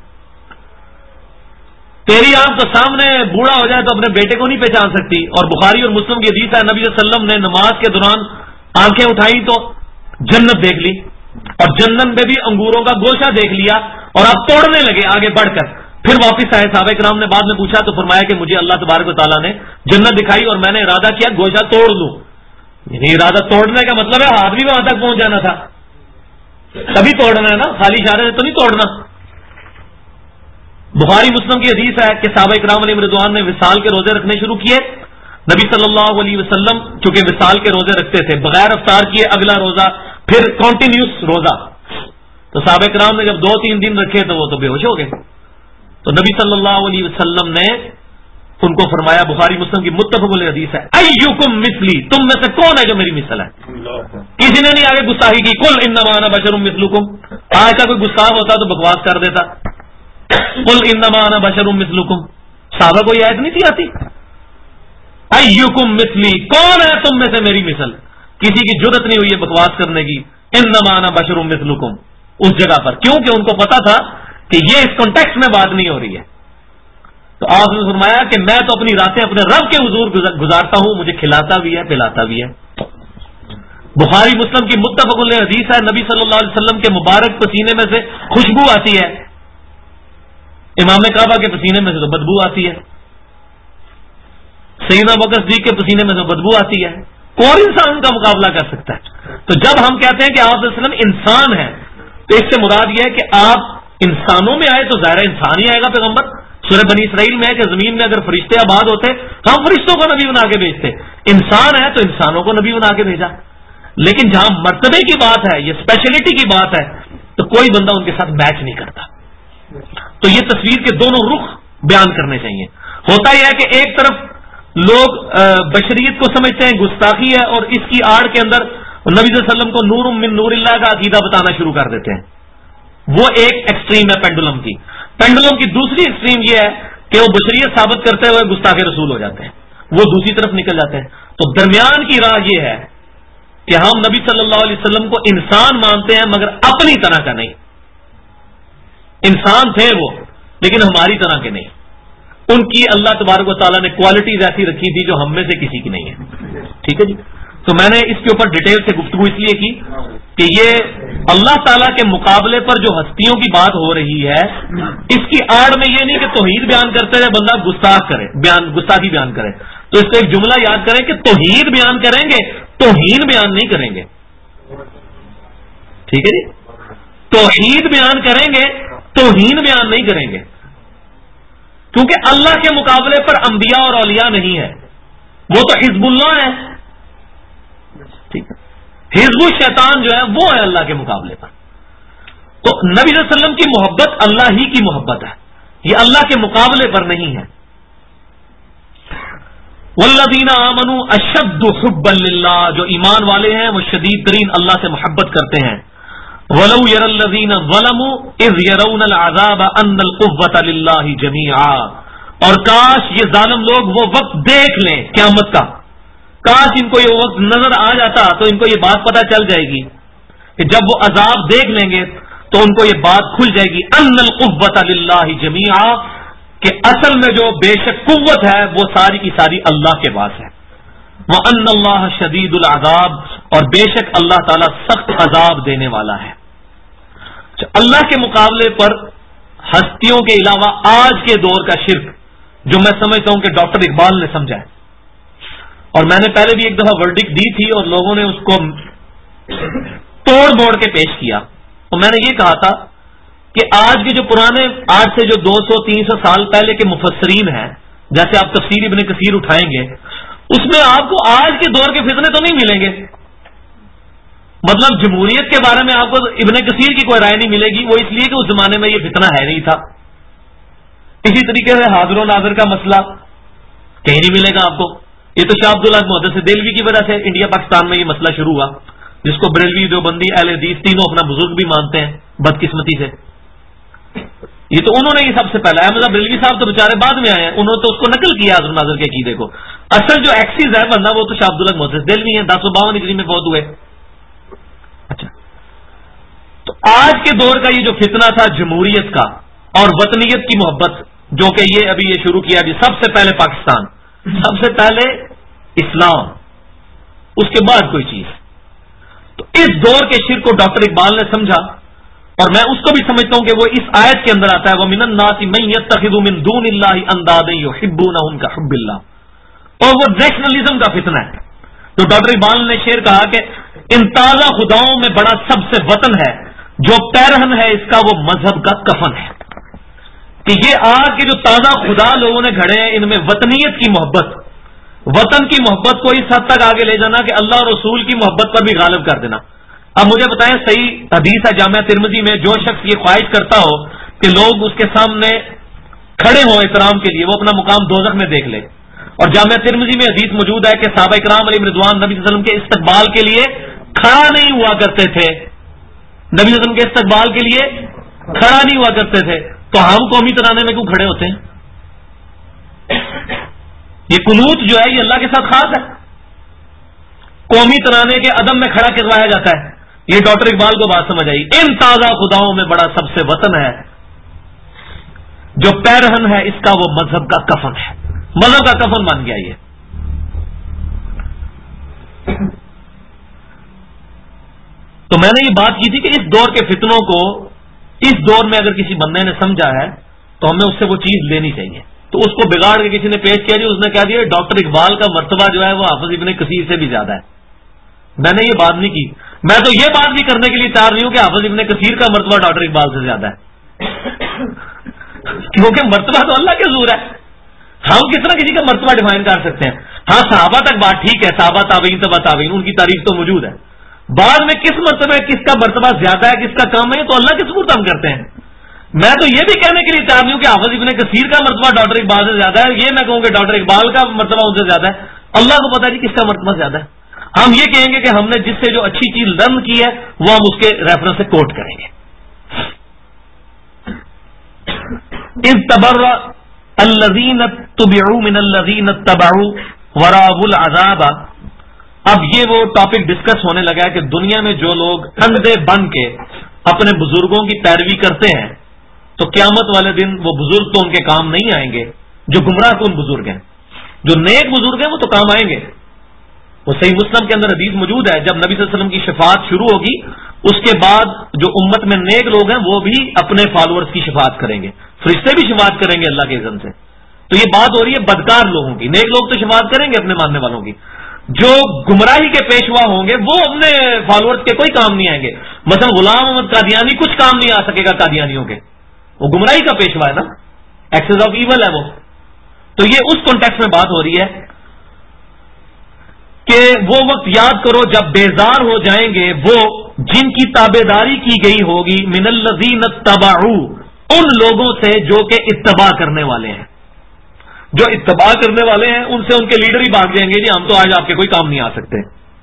تیری آنکھ تو سامنے بوڑھا ہو جائے تو اپنے بیٹے کو نہیں پہچان سکتی، اور بخاری اور مسلم کی حدیث ہے نبی صلی اللہ علیہ وسلم نے نماز کے دوران آنکھیں اٹھائی تو جنت دیکھ لی، اور جنت میں بھی انگوروں کا گوشہ دیکھ لیا، اور اب توڑنے لگے آگے بڑھ کر، پھر واپس آئے۔ صحابہ کرام نے بعد میں پوچھا تو فرمایا کہ مجھے اللہ تبارک و تعالیٰ نے جنت دکھائی اور میں نے ارادہ کیا گوشہ توڑ لوں۔ یعنی ارادہ توڑنے کا مطلب ہے ہاتھ بھی وہاں تک پہنچ جانا تھا، تبھی توڑنا ہے نا، خالی اشارے سے تو نہیں توڑنا۔ بخاری مسلم کی حدیث ہے کہ صحابہ کرام علیہ رضوان نے وصال کے روزے رکھنے شروع کیے۔ نبی صلی اللہ علیہ وسلم چونکہ وصال کے روزے رکھتے تھے، بغیر افطار کیے اگلا روزہ، پھر کنٹینیوس روزہ۔ تو صحابہ کرام نے جب 2-3 دن رکھے تو وہ تو بے ہوش ہو گئے۔ تو نبی صلی اللہ علیہ وسلم نے ان کو فرمایا، بخاری مسلم کی متفق علیہ حدیث ہے، ایکم مثلی، تم میں سے کون ہے جو میری مثل ہے؟ کسی نے نہیں آگے گستاخی کی، قل انما انا بشر مثلکم۔ آج کا کوئی گستاخ ہوتا تو بکواس کر دیتا، قل انما انا بشر مثلکم۔ صحابہ کو یہ آیت نہیں تھی آتی، ایکم مثلی، کون ہے تم میں سے میری مثل؟ کسی کی جرت نہیں ہوئی ہے بکواس کرنے کی، انما انا بشر مثلکم اس جگہ پر، کیونکہ ان کو پتا تھا کہ یہ اس کانٹیکسٹ میں بات نہیں ہو رہی ہے۔ تو آپ نے فرمایا کہ میں تو اپنی راتیں اپنے رب کے حضور گزارتا ہوں، مجھے کھلاتا بھی ہے پلاتا بھی ہے۔ بخاری مسلم کی متفق علیہ حدیث ہے، نبی صلی اللہ علیہ وسلم کے مبارک پسینے میں سے خوشبو آتی ہے، امام کعبہ کے پسینے میں سے تو بدبو آتی ہے، سیدنا ابوبکر صدیق کے پسینے میں سے بدبو آتی ہے، کون انسان کا مقابلہ کر سکتا ہے؟ تو جب ہم کہتے ہیں کہ آپ صلی اللہ علیہ وسلم انسان ہیں تو اس سے مراد یہ ہے کہ آپ انسانوں میں آئے تو ظاہر انسان ہی آئے گا پیغمبر۔ سورہ بنی اسرائیل میں ہے کہ زمین میں اگر فرشتے آباد ہوتے ہم فرشتوں کو نبی بنا کے بھیجتے، انسان ہے تو انسانوں کو نبی بنا کے بھیجا۔ لیکن جہاں مرتبے کی بات ہے، یہ اسپیشلٹی کی بات ہے، تو کوئی بندہ ان کے ساتھ میچ نہیں کرتا۔ تو یہ تصویر کے دونوں رخ بیان کرنے چاہیے۔ ہوتا یہ ہے کہ ایک طرف لوگ بشریت کو سمجھتے ہیں گستاخی ہے، اور اس کی آڑ کے اندر نبی صلی اللہ علیہ وسلم کو نور من نور اللہ کا عقیدہ بتانا شروع کر دیتے ہیں۔ وہ ایک ایکسٹریم ہے پینڈولم کی۔ پینڈولم کی دوسری ایکسٹریم یہ ہے کہ وہ بشریت ثابت کرتے ہوئے گستاخ رسول ہو جاتے ہیں، وہ دوسری طرف نکل جاتے ہیں۔ تو درمیان کی راہ یہ ہے کہ ہم نبی صلی اللہ علیہ وسلم کو انسان مانتے ہیں مگر اپنی طرح کا نہیں۔ انسان تھے وہ لیکن ہماری طرح کے نہیں، ان کی اللہ تبارک و تعالیٰ نے کوالٹیز ایسی رکھی تھی جو ہم میں سے کسی کی نہیں ہے۔ ٹھیک ہے جی، تو میں نے اس کے اوپر ڈیٹیل سے گفتگو اس لیے کی کہ یہ اللہ تعالیٰ کے مقابلے پر جو ہستیوں کی بات ہو رہی ہے، اس کی آڑ میں یہ نہیں کہ توحید بیان کرتے ہوئے بندہ گستاخی بیان کرے، تو اس سے ایک جملہ یاد کریں کہ توحید بیان کریں گے، توہین بیان نہیں کریں گے۔ ٹھیک ہے جی، توحید بیان کریں گے، توہین بیان نہیں کریں گے، کیونکہ اللہ کے مقابلے پر انبیاء اور اولیاء نہیں ہے، وہ تو حزب اللہ ہے۔ ٹھیک ہے، حزب الشیطان جو ہے وہ ہے اللہ کے مقابلے پر۔ تو نبی صلی اللہ علیہ وسلم کی محبت اللہ ہی کی محبت ہے، یہ اللہ کے مقابلے پر نہیں ہے۔ والذین آمنوا اشد حبا للہ، جو ایمان والے ہیں وہ شدید ترین اللہ سے محبت کرتے ہیں۔ وَلَوْ يَرَى الَّذِينَ ظَلَمُوا إِذْ يَرَوْنَ الْعَذَابَ أَنَّ الْقُوَّةَ لِلَّهِ جَمِيعًا، اور کاش یہ ظالم لوگ وہ وقت دیکھ لیں قیامت کا، کاش ان کو یہ وقت نظر آ جاتا تو ان کو یہ بات پتہ چل جائے گی کہ جب وہ عذاب دیکھ لیں گے تو ان کو یہ بات کھل جائے گی، أَنَّ الْقُوَّةَ لِلَّهِ جَمِيعًا، کہ اصل میں جو بے شک قوت ہے وہ ساری کی ساری اللہ کے پاس ہے۔ وَأَنَّ اللَّهَ شَدِيدُ الْعَذَابِ، اور بے شک اللہ تعالیٰ سخت عذاب دینے والا ہے۔ اللہ کے مقابلے پر ہستیوں کے علاوہ آج کے دور کا شرک، جو میں سمجھتا ہوں کہ ڈاکٹر اقبال نے سمجھا ہے، اور میں نے پہلے بھی ایک دفعہ ورڈکٹ دی تھی اور لوگوں نے اس کو توڑ موڑ کے پیش کیا. اور میں نے یہ کہا تھا کہ آج کے جو پرانے، آج سے جو 200-300 سال پہلے کے مفسرین ہیں، جیسے آپ تفسیر ابن کثیر اٹھائیں گے، اس میں آپ کو آج کے دور کے فتنے تو نہیں ملیں گے. مطلب جمہوریت کے بارے میں آپ کو ابن کثیر کی کوئی رائے نہیں ملے گی، وہ اس لیے کہ اس زمانے میں یہ فتنہ ہے نہیں تھا. اسی طریقے سے حاضر و ناظر کا مسئلہ کہیں نہیں ملے گا آپ کو. یہ تو شاہ عبداللہ محدث دہلوی کی وجہ سے انڈیا پاکستان میں یہ مسئلہ شروع ہوا، جس کو بریلوی، دیوبندی، اہل حدیث تینوں اپنا بزرگ بھی مانتے ہیں بدقسمتی سے. یہ تو انہوں نے یہ سب سے پہلا ہے. مطلب بریلوی صاحب تو بیچارے بعد میں آئے ہیں، انہوں نے تو اس کو نقل کیا حضرت ناظر کے عقیدے کو. اصل جو ایکسیز ہے ورنہ وہ تو شاہ عبداللہ محدث دہلوی ہیں، 1052 ہجری میں فوت ہوئے. اچھا، تو آج کے دور کا یہ جو فتنہ تھا جمہوریت کا اور وطنیت کی محبت، جو کہ یہ ابھی یہ شروع کیا جی، سب سے پہلے پاکستان، سب سے پہلے اسلام، اس کے بعد کوئی چیز. تو اس دور کے شرک کو ڈاکٹر اقبال نے سمجھا، اور میں اس کو بھی سمجھتا ہوں کہ وہ اس آیت کے اندر آتا ہے، وَمِنَ النَّاسِ مَن يَتَّخِذُ مِن دُونِ اللَّهِ أَندَادًا يُحِبُّونَهُمْ كَحُبِّ اللَّهِ. اور وہ نیشنلزم کا فتنہ ہے. تو ڈاکٹر اقبال نے شعر کہا کہ ان تازہ خداؤں میں بڑا سب سے وطن ہے، جو پیرہن ہے اس کا وہ مذہب کا کفن ہے. کہ یہ آج کے جو تازہ خدا لوگوں نے گھڑے ہیں، ان میں وطنیت کی محبت، وطن کی محبت کو اس حد تک آگے لے جانا کہ اللہ اور رسول کی محبت پر بھی غالب کر دینا. اب مجھے بتائیں، صحیح حدیث ہے جامعہ ترمذی میں، جو شخص یہ خواہش کرتا ہو کہ لوگ اس کے سامنے کھڑے ہوں احترام کے لیے، وہ اپنا مقام دوزخ میں دیکھ لے. اور جامعہ ترمذی میں حدیث موجود ہے کہ صحابہ کرام علیہ رضوان نبی صلی اللہ علیہ وسلم کے استقبال کے لیے کھڑا نہیں ہوا کرتے تھے، نبی صلی اللہ علیہ وسلم کے استقبال کے لیے کھڑا نہیں ہوا کرتے تھے. تو ہم قومی ترانے میں کیوں کھڑے ہوتے ہیں؟ یہ قنوت جو ہے یہ اللہ کے ساتھ خاص ہے. قومی ترانے کے عدم میں کھڑا کروایا جاتا ہے. یہ ڈاکٹر اقبال کو بات سمجھ آئی. ان تازہ خداؤں میں بڑا سب سے وطن ہے، جو پیرہن ہے اس کا وہ مذہب کا کفن ہے. مذہب کا کفن بن گیا یہ. تو میں نے یہ بات کی تھی کہ اس دور کے فتنوں کو اس دور میں اگر کسی بندے نے سمجھا ہے تو ہمیں اس سے وہ چیز لینی چاہیے. تو اس کو بگاڑ کے کسی نے پیش کیا جی، اس نے کہہ دیا ڈاکٹر اقبال کا مرتبہ جو ہے وہ حافظ ابن کثیر سے بھی زیادہ ہے. میں نے یہ بات نہیں کی. میں تو یہ بات بھی کرنے کے لیے تیار نہیں ہوں کہ حافظ ابن کثیر کا مرتبہ ڈاکٹر اقبال سے زیادہ ہے، کیونکہ مرتبہ تو اللہ کے حضور ہے. ہم کس طرح کسی کا مرتبہ ڈیفائن کر سکتے ہیں؟ ہاں صحابہ تک بات ٹھیک ہے، صحابہ تابعین تبع تابعین ان کی تعریف تو موجود ہے. بعد میں کس مرتبہ کس کا مرتبہ زیادہ ہے کس کا کم ہے تو اللہ کے سپرد ہم کرتے ہیں. میں تو یہ بھی کہنے کے لیے تیار نہیں ہوں کہ حافظ ابن کثیر کا مرتبہ ڈاکٹر اقبال سے زیادہ ہے، یہ میں کہوں کہ ڈاکٹر اقبال کا مرتبہ ان سے زیادہ ہے. اللہ کو پتا جی کس کا مرتبہ زیادہ ہے. ہم یہ کہیں گے کہ ہم نے جس سے جو اچھی چیز لرن کی ہے وہ ہم اس کے ریفرنس سے کوٹ کریں گے. اذ تبرأ الذین اتبعوا من الذین اتبعوا ورأوا العذاب. اب یہ وہ ٹاپک ڈسکس ہونے لگا ہے کہ دنیا میں جو لوگ اندھے بن کے اپنے بزرگوں کی پیروی کرتے ہیں تو قیامت والے دن وہ بزرگ تو ان کے کام نہیں آئیں گے. جو گمراہ کن بزرگ ہیں، جو نیک بزرگ ہیں وہ تو کام آئیں گے. وہ صحیح مسلم کے اندر حدیث موجود ہے، جب نبی صلی اللہ علیہ وسلم کی شفاعت شروع ہوگی اس کے بعد جو امت میں نیک لوگ ہیں وہ بھی اپنے فالوورز کی شفاعت کریں گے، فرشتے بھی شفاعت کریں گے اللہ کے اذن سے. تو یہ بات ہو رہی ہے بدکار لوگوں کی. نیک لوگ تو شفاعت کریں گے اپنے ماننے والوں کی. جو گمراہی کے پیشوا ہوں گے وہ اپنے فالوورز کے کوئی کام نہیں آئیں گے. مثلا غلام احمد قادیانی کچھ کام نہیں آ سکے گا قادیانیوں کے، وہ گمراہی کا پیشوا ہے نا، ایکسس آف ایول ہے وہ. تو یہ اس کانٹیکس میں بات ہو رہی ہے کہ وہ وقت یاد کرو جب بیزار ہو جائیں گے وہ جن کی تابعداری کی گئی ہوگی من الذین اتبعوا، ان لوگوں سے جو کہ اتباع کرنے والے ہیں. جو اتباع کرنے والے ہیں ان سے ان کے لیڈر ہی بھاگ جائیں گے جی ہم تو آج آپ کے کوئی کام نہیں آ سکتے.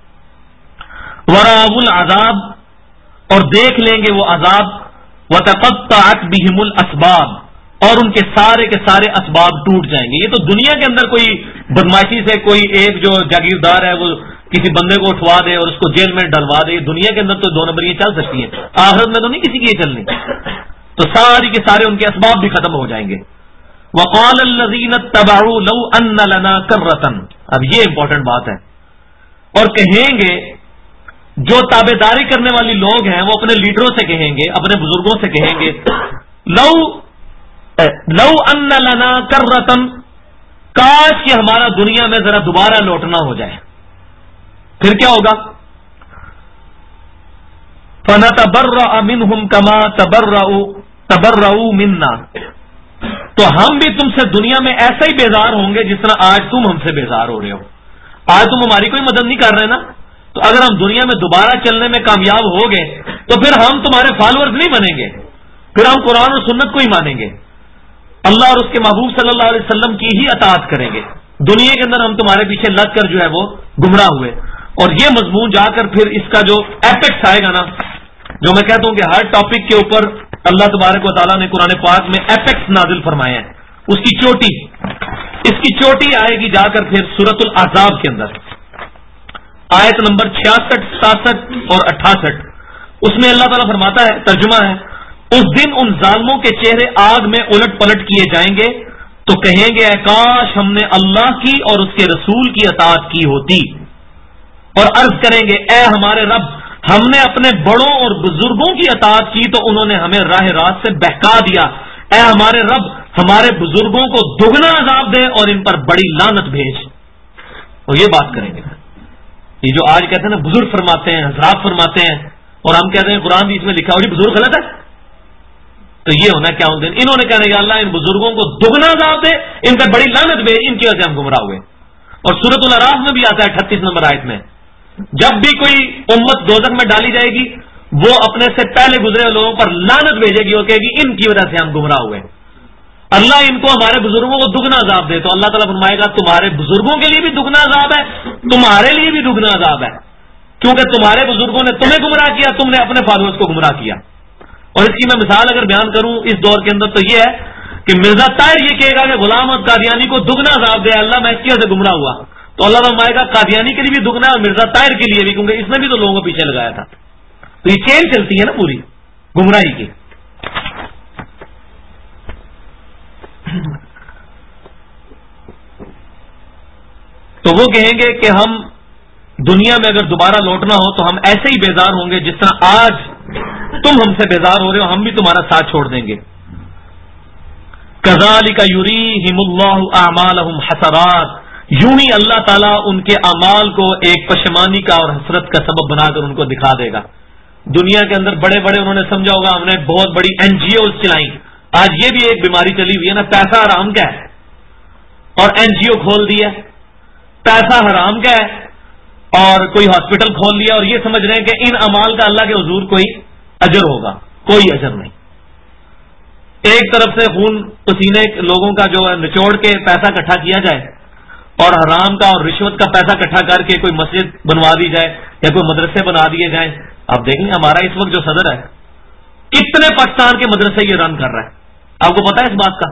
ورأوا العذاب، اور دیکھ لیں گے وہ عذاب. وتقطعت بهم الاسباب، اور ان کے سارے اسباب ٹوٹ جائیں گے. یہ تو دنیا کے اندر کوئی بدماشی سے کوئی ایک جو جاگیردار ہے وہ کسی بندے کو اٹھوا دے اور اس کو جیل میں ڈلوا دے، دنیا کے اندر تو دو نمبریاں چل سکتی ہیں، آخرت میں تو نہیں کسی کی یہ چلنی. تو ساری کے سارے ان کے اسباب بھی ختم ہو جائیں گے. وقال الذین اتبعوا لو ان لنا کرۃ، اب یہ امپورٹنٹ بات ہے. اور کہیں گے جو تابعداری کرنے والی لوگ ہیں وہ اپنے لیڈروں سے کہیں گے، اپنے بزرگوں سے کہیں گے لو ان لنا کرۃ کاش کہ ہمارا دنیا میں ذرا دوبارہ لوٹنا ہو جائے. پھر کیا ہوگا؟ فَنَتَبَرَّأَ مِنْهُمْ كَمَا تَبَرَّؤُوا مِنَّا، تو ہم بھی تم سے دنیا میں ایسا ہی بیزار ہوں گے جس طرح آج تم ہم سے بیزار ہو رہے ہو. آج تم ہماری کوئی مدد نہیں کر رہے نا، تو اگر ہم دنیا میں دوبارہ چلنے میں کامیاب ہو گئے تو پھر ہم تمہارے فالوورز نہیں بنیں گے، پھر ہم قرآن اور سنت کو ہی مانیں گے، اللہ اور اس کے محبوب صلی اللہ علیہ وسلم کی ہی اطاعت کریں گے. دنیا کے اندر ہم تمہارے پیچھے لگ کر جو ہے وہ گمراہ ہوئے. اور یہ مضمون جا کر پھر اس کا جو ایپیکس آئے گا نا، جو میں کہتا ہوں کہ ہر ٹاپک کے اوپر اللہ تبارک و تعالیٰ نے قرآن پاک میں ایپیکس نازل فرمائے ہیں، اس کی چوٹی، اس کی چوٹی آئے گی جا کر پھر سورۃ الاحزاب کے اندر، آیت نمبر 66، 67 اور 68. اس میں اللہ تعالیٰ فرماتا ہے، ترجمہ ہے، اس دن ان ظالموں کے چہرے آگ میں الٹ پلٹ کیے جائیں گے تو کہیں گے اے کاش ہم نے اللہ کی اور اس کے رسول کی اطاعت کی ہوتی، اور عرض کریں گے اے ہمارے رب ہم نے اپنے بڑوں اور بزرگوں کی اطاعت کی تو انہوں نے ہمیں راہ راست سے بہکا دیا. اے ہمارے رب ہمارے بزرگوں کو دگنا عذاب دے اور ان پر بڑی لعنت بھیج. اور یہ بات کریں گے. یہ جو آج کہتے ہیں نا بزرگ فرماتے ہیں، حضرات فرماتے ہیں، اور ہم کہتے ہیں قرآن بھی اس میں لکھا ہو جی بزرگ غلط ہے، تو یہ ہونا کیا ان دن انہوں نے کہنا یا اللہ ان بزرگوں کو دگنا عذاب دے، ان پر بڑی لعنت بھیج، ان کی وجہ سے ہم گمراہ ہوئے. اور سورۃ الاعراف میں بھی آتا ہے 38 نمبر آیت میں، جب بھی کوئی امت دوزخ میں ڈالی جائے گی وہ اپنے سے پہلے گزرے لوگوں پر لعنت بھیجے گی اور کہے گی ان کی وجہ سے ہم گمراہ ہوئے، اللہ ان کو ہمارے بزرگوں کو دگنا عذاب دے. تو اللہ تعالیٰ فرمائے گا تمہارے بزرگوں کے لیے بھی دگنا عذاب ہے، تمہارے لیے بھی دگنا عذاب ہے، کیونکہ تمہارے بزرگوں نے تمہیں گمراہ کیا، تم نے اپنے فالوورز کو گمراہ کیا. اور اس کی میں مثال اگر بیان کروں اس دور کے اندر تو یہ ہے کہ مرزا طاہر یہ کہے گا کہ غلام احمد قادیانی کو دگنا عذاب دے اللہ میں اس کی وجہ سے گمراہ ہوا، تو اللہ فرمائے گا قادیانی کے لیے بھی دگنا اور مرزا طاہر کے لیے بھی، کیونکہ اس نے بھی تو لوگوں کو پیچھے لگایا تھا. تو یہ چین چلتی ہے نا پوری گمراہی کی. تو وہ کہیں گے کہ ہم دنیا میں اگر دوبارہ لوٹنا ہو تو ہم ایسے ہی بیزار ہوں گے جس طرح آج تم ہم سے بیزار ہو رہے ہو، ہم بھی تمہارا ساتھ چھوڑ دیں گے. کذالک یریہم اللہ اعمالہم حسرات، یوں ہی اللہ تعالیٰ ان کے اعمال کو ایک پشیمانی کا اور حسرت کا سبب بنا کر ان کو دکھا دے گا. دنیا کے اندر بڑے بڑے انہوں نے سمجھا ہوگا ہم نے بہت بڑی NGOs چلائیں. آج یہ بھی ایک بیماری چلی ہوئی ہے نا، پیسہ حرام کا ہے اور NGO کھول دیا، پیسہ حرام کا ہے اور کوئی ہاسپٹل کھول لیا اور یہ سمجھ رہے ہیں کہ ان اعمال کا اللہ کے حضور کوئی اجر ہوگا. کوئی اجر نہیں. ایک طرف سے خون پسینے لوگوں کا جو ہے نچوڑ کے پیسہ اکٹھا کیا جائے اور حرام کا اور رشوت کا پیسہ اکٹھا کر کے کوئی مسجد بنوا دی جائے یا کوئی مدرسے بنا دیے جائیں. آپ دیکھ لیں ہمارا اس وقت جو صدر ہے کتنے پاکستان کے مدرسے یہ رن کر رہا ہے، آپ کو پتا ہے اس بات کا؟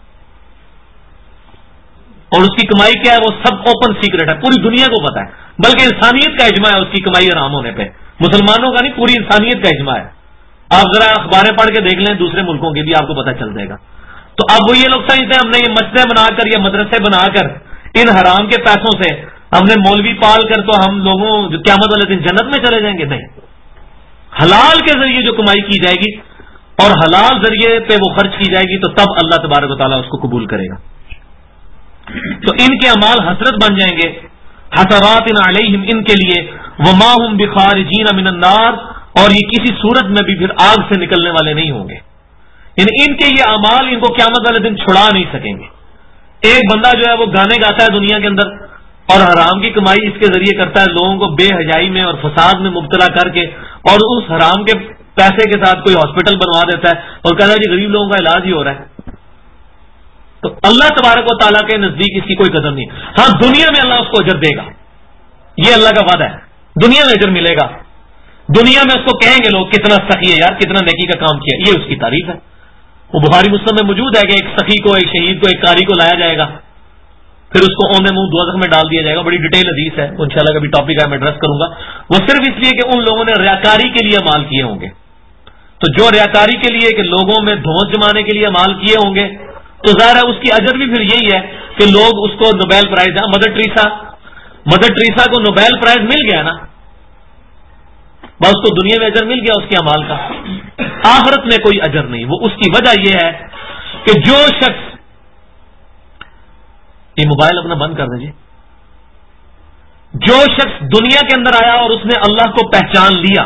اور اس کی کمائی کیا ہے وہ سب اوپن سیکرٹ ہے، پوری دنیا کو پتا ہے، بلکہ انسانیت کا اجماع ہے اس کی کمائی حرام ہونے پہ، مسلمانوں کا نہیں پوری انسانیت کا اجماع ہے. آپ ذرا اخباریں پڑھ کے دیکھ لیں دوسرے ملکوں کی بھی آپ کو پتہ چل جائے گا. تو اب وہ یہ لوگ سمجھتے ہیں ہم نے یہ مسجدیں بنا کر یا مدرسے بنا کر ان حرام کے پیسوں سے ہم نے مولوی پال کر تو ہم لوگوں قیامت والے دن جنت میں چلے جائیں گے. نہیں، حلال کے ذریعے جو کمائی کی جائے گی اور حلال ذریعے پہ وہ خرچ کی جائے گی تو تب اللہ تبارک و تعالیٰ اس کو قبول کرے گا. تو ان کے اعمال حسرت بن جائیں گے، حسرات علیہم ان کے لیے، وما هم بخارجین من النار، اور یہ کسی صورت میں بھی پھر آگ سے نکلنے والے نہیں ہوں گے. یعنی ان کے یہ اعمال ان کو قیامت والے دن چھڑا نہیں سکیں گے. ایک بندہ جو ہے وہ گانے گاتا ہے دنیا کے اندر اور حرام کی کمائی اس کے ذریعے کرتا ہے، لوگوں کو بے حیائی میں اور فساد میں مبتلا کر کے، اور اس حرام کے پیسے کے ساتھ کوئی ہاسپٹل بنوا دیتا ہے اور کہتا ہے جی غریب لوگوں کا علاج ہی ہو رہا ہے. تو اللہ تبارک و تعالیٰ کے نزدیک اس کی کوئی قدر نہیں. ہاں دنیا میں اللہ اس کو اجر دے گا، یہ اللہ کا وعدہ ہے، دنیا میں اجر ملے گا. دنیا میں اس کو کہیں گے لوگ کتنا سخی ہے یار، کتنا نیکی کا کام کیا، یہ اس کی تعریف ہے. وہ بخاری مسلم میں موجود ہے کہ ایک سخی کو، ایک شہید کو، ایک قاری کو لایا جائے گا، پھر اس کو اوندے منہ دوزخ میں ڈال دیا جائے گا. بڑی ڈیٹیل حدیث ہے، انشاءاللہ کبھی ٹاپک ہے میں ایڈریس کروں گا. وہ صرف اس لیے کہ ان لوگوں نے ریاکاری کے لیے عمال کیے ہوں گے. تو جو ریاکاری کے لیے کہ لوگوں میں دھوس جمانے کے لیے عمال کیے ہوں گے تو ظاہر ہے اس کی اجر بھی پھر یہی ہے کہ لوگ اس کو نوبیل پرائز، مدر ٹریسا کو نوبیل پرائز مل گیا نا، بس اس کو دنیا میں اجر مل گیا اس کے اعمال کا، آخرت میں کوئی اجر نہیں. وہ اس کی وجہ یہ ہے کہ جو شخص یہ موبائل اپنا بند کر دیجیے. جو شخص دنیا کے اندر آیا اور اس نے اللہ کو پہچان لیا،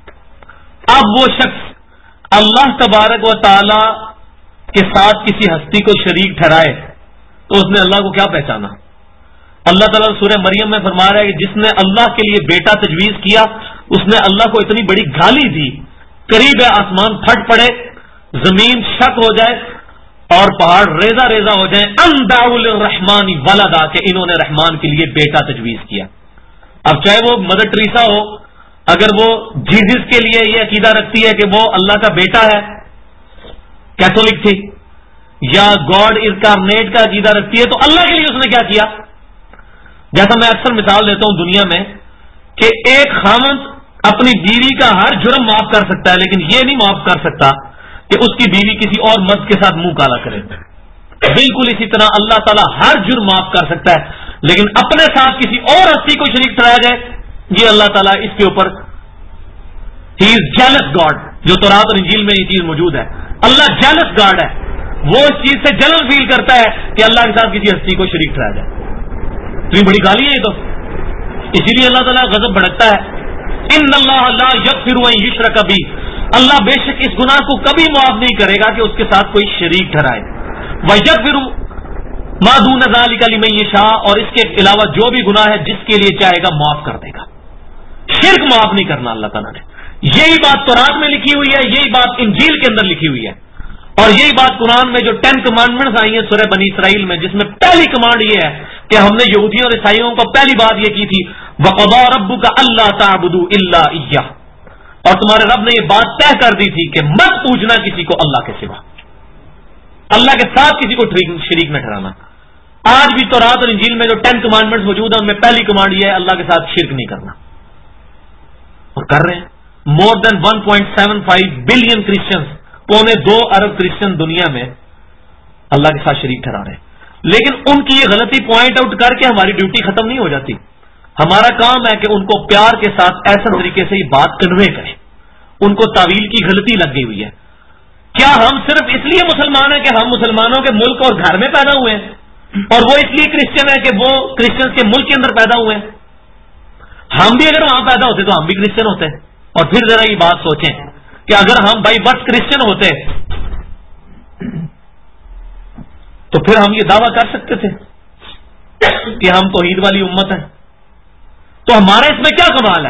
اب وہ شخص اللہ تبارک و تعالی کے ساتھ کسی ہستی کو شریک ٹھہرائے تو اس نے اللہ کو کیا پہچانا؟ اللہ تعالیٰ سورہ مریم میں فرما رہا ہے کہ جس نے اللہ کے لیے بیٹا تجویز کیا اس نے اللہ کو اتنی بڑی گالی دی، قریب ہے آسمان پھٹ پڑے، زمین شک ہو جائے اور پہاڑ ریزہ ریزہ ہو جائیں، ان دعوا للرحمن ولدا، کہ انہوں نے رحمان کے لیے بیٹا تجویز کیا. اب چاہے وہ مدر ٹریسا ہو، اگر وہ جیزس کے لیے یہ عقیدہ رکھتی ہے کہ وہ اللہ کا بیٹا ہے، کیتھولک تھی، یا گاڈ انکارنیٹ کا عقیدہ رکھتی ہے، تو اللہ کے لیے اس نے کیا کیا؟ جیسا میں اکثر مثال دیتا ہوں دنیا میں کہ ایک خاوند اپنی بیوی کا ہر جرم معاف کر سکتا ہے، لیکن یہ نہیں معاف کر سکتا کہ اس کی بیوی کسی اور مرد کے ساتھ منہ کالا کرے. بالکل اسی طرح اللہ تعالیٰ ہر جرم معاف کر سکتا ہے، لیکن اپنے ساتھ کسی اور ہستی کو شریک ٹھہرایا جائے، یہ اللہ تعالیٰ اس کے اوپر ہی از جیلس گاڈ. جو تورات اور انجیل میں یہ چیز موجود ہے، اللہ جیلس گاڈ ہے، وہ اس چیز سے جلن فیل کرتا ہے کہ اللہ کے ساتھ کسی ہستی کو شریک ٹھہرایا جائے. تو یہ بڑی گالی ہے یہ تو، اسی لیے اللہ تعالیٰ غضب بھڑکتا ہے. ان اللہ لا یغفر ان یشرک بہ، اللہ بے شک اس گناہ کو کبھی معاف نہیں کرے گا کہ اس کے ساتھ کوئی شریک ٹھہرائے. ویغفر ما دون ذلک لمن یشاء، اور اس کے علاوہ جو بھی گناہ ہے جس کے لیے چاہے گا معاف کر دے گا. شرک معاف نہیں کرنا اللہ تعالیٰ نے. یہی بات تورات میں لکھی ہوئی ہے، یہی بات انجیل کے اندر لکھی ہوئی ہے، اور یہی بات قرآن میں جو 10 کمانڈمنٹس آئی ہیں سورہ بنی اسرائیل میں، جس میں پہلی کمانڈ یہ ہے کہ ہم نے یہودیوں اور عیسائیوں کو پہلی بات یہ کی تھی وَقَضَىٰ رَبُّكَ أَلَّا تَعْبُدُوا إِلَّا إِيَّاهُ، اور تمہارے رب نے یہ بات طے کر دی تھی کہ مت پوجنا کسی کو اللہ کے سوا، اللہ کے ساتھ کسی کو شریک نہ ٹھہرانا. آج بھی تورات اور انجیل میں جو 10 کمانڈمنٹس موجود ہیں ان میں پہلی کمانڈ یہ ہے اللہ کے ساتھ شرک نہیں کرنا، اور کر رہے ہیں. مور دین 1.75 بلین کرسچنز، 2.25 ارب کرسچن دنیا میں اللہ کے ساتھ شریک ٹھہرا رہے ہیں. لیکن ان کی یہ غلطی پوائنٹ آؤٹ کر کے ہماری ڈیوٹی ختم نہیں ہو جاتی. ہمارا کام ہے کہ ان کو پیار کے ساتھ ایسا طریقے سے یہ بات کنوے کریں. ان کو تعویل کی غلطی لگ گئی ہوئی ہے. کیا ہم صرف اس لیے مسلمان ہیں کہ ہم مسلمانوں کے ملک اور گھر میں پیدا ہوئے ہیں، اور وہ اس لیے کرسچن ہے کہ وہ کرسچنز کے ملک کے اندر پیدا ہوئے ہیں؟ ہم بھی اگر وہاں پیدا ہوتے تو ہم بھی کرسچن ہوتے. اور پھر ذرا یہ بات سوچیں کہ اگر ہم بائی برتھ کرسچن ہوتے تو پھر ہم یہ دعویٰ کر سکتے تھے کہ ہم توحید والی امت ہیں. تو ہمارا اس میں کیا کمال ہے؟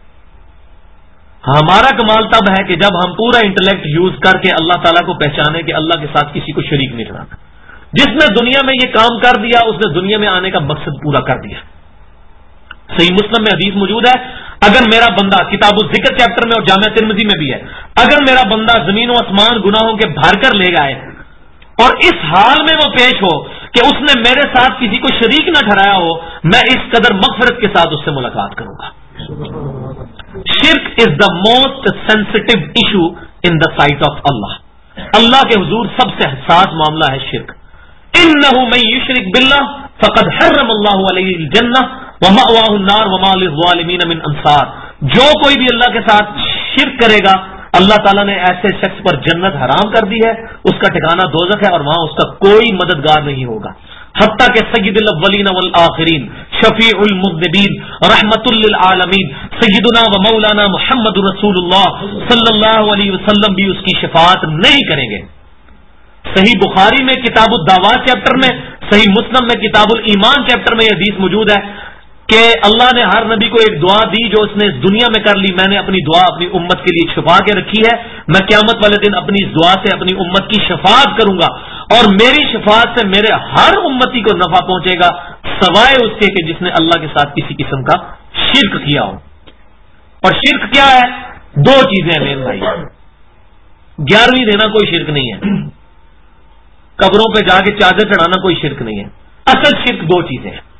ہمارا کمال تب ہے کہ جب ہم پورا انٹلیکٹ یوز کر کے اللہ تعالیٰ کو پہچانے کہ اللہ کے ساتھ کسی کو شریک نہیں ٹھہرانا. جس نے دنیا میں یہ کام کر دیا اس نے دنیا میں آنے کا مقصد پورا کر دیا. صحیح مسلم میں حدیث موجود ہے، اگر میرا بندہ، کتاب الذکر چیپٹر میں اور جامعہ ترمذی میں بھی ہے، اگر میرا بندہ زمین و آسمان گناہوں کے بھر کر لے گئے اور اس حال میں وہ پیش ہو کہ اس نے میرے ساتھ کسی کو شریک نہ ٹھہرایا ہو، میں اس قدر مغفرت کے ساتھ اس سے ملاقات کروں گا. شرک is the most sensitive issue in the sight of Allah. اللہ کے حضور سب سے حساس معاملہ ہے شرک. انہ من یشرک باللہ فقد حرم اللہ علیہ الجنہ ومأواہ النار وما للظالمین من انصار. جو کوئی بھی اللہ کے ساتھ شرک کرے گا اللہ تعالیٰ نے ایسے شخص پر جنت حرام کر دی ہے، اس کا ٹھکانہ دوزخ ہے اور وہاں اس کا کوئی مددگار نہیں ہوگا. حتیٰ کہ سید الاولین والآخرین، شفیع المذنبین، رحمت للعالمین، سیدنا و مولانا محمد رسول اللہ صلی اللہ علیہ وسلم بھی اس کی شفاعت نہیں کریں گے. صحیح بخاری میں کتاب الدعوات چیپٹر میں، صحیح مسلم میں کتاب الایمان چیپٹر میں یہ حدیث موجود ہے کہ اللہ نے ہر نبی کو ایک دعا دی جو اس نے اس دنیا میں کر لی. میں نے اپنی دعا اپنی امت کے لیے چھپا کے رکھی ہے، میں قیامت والے دن اپنی اس دعا سے اپنی امت کی شفاعت کروں گا، اور میری شفاعت سے میرے ہر امتی کو نفع پہنچے گا سوائے اس کے کہ جس نے اللہ کے ساتھ کسی قسم کا شرک کیا ہو. اور شرک کیا ہے؟ دو چیزیں ہیں میرے بھائی. 11ویں دینا کوئی شرک نہیں ہے، قبروں پہ جا کے چادر چڑھانا کوئی شرک نہیں ہے. اصل شرک دو چیزیں ہیں،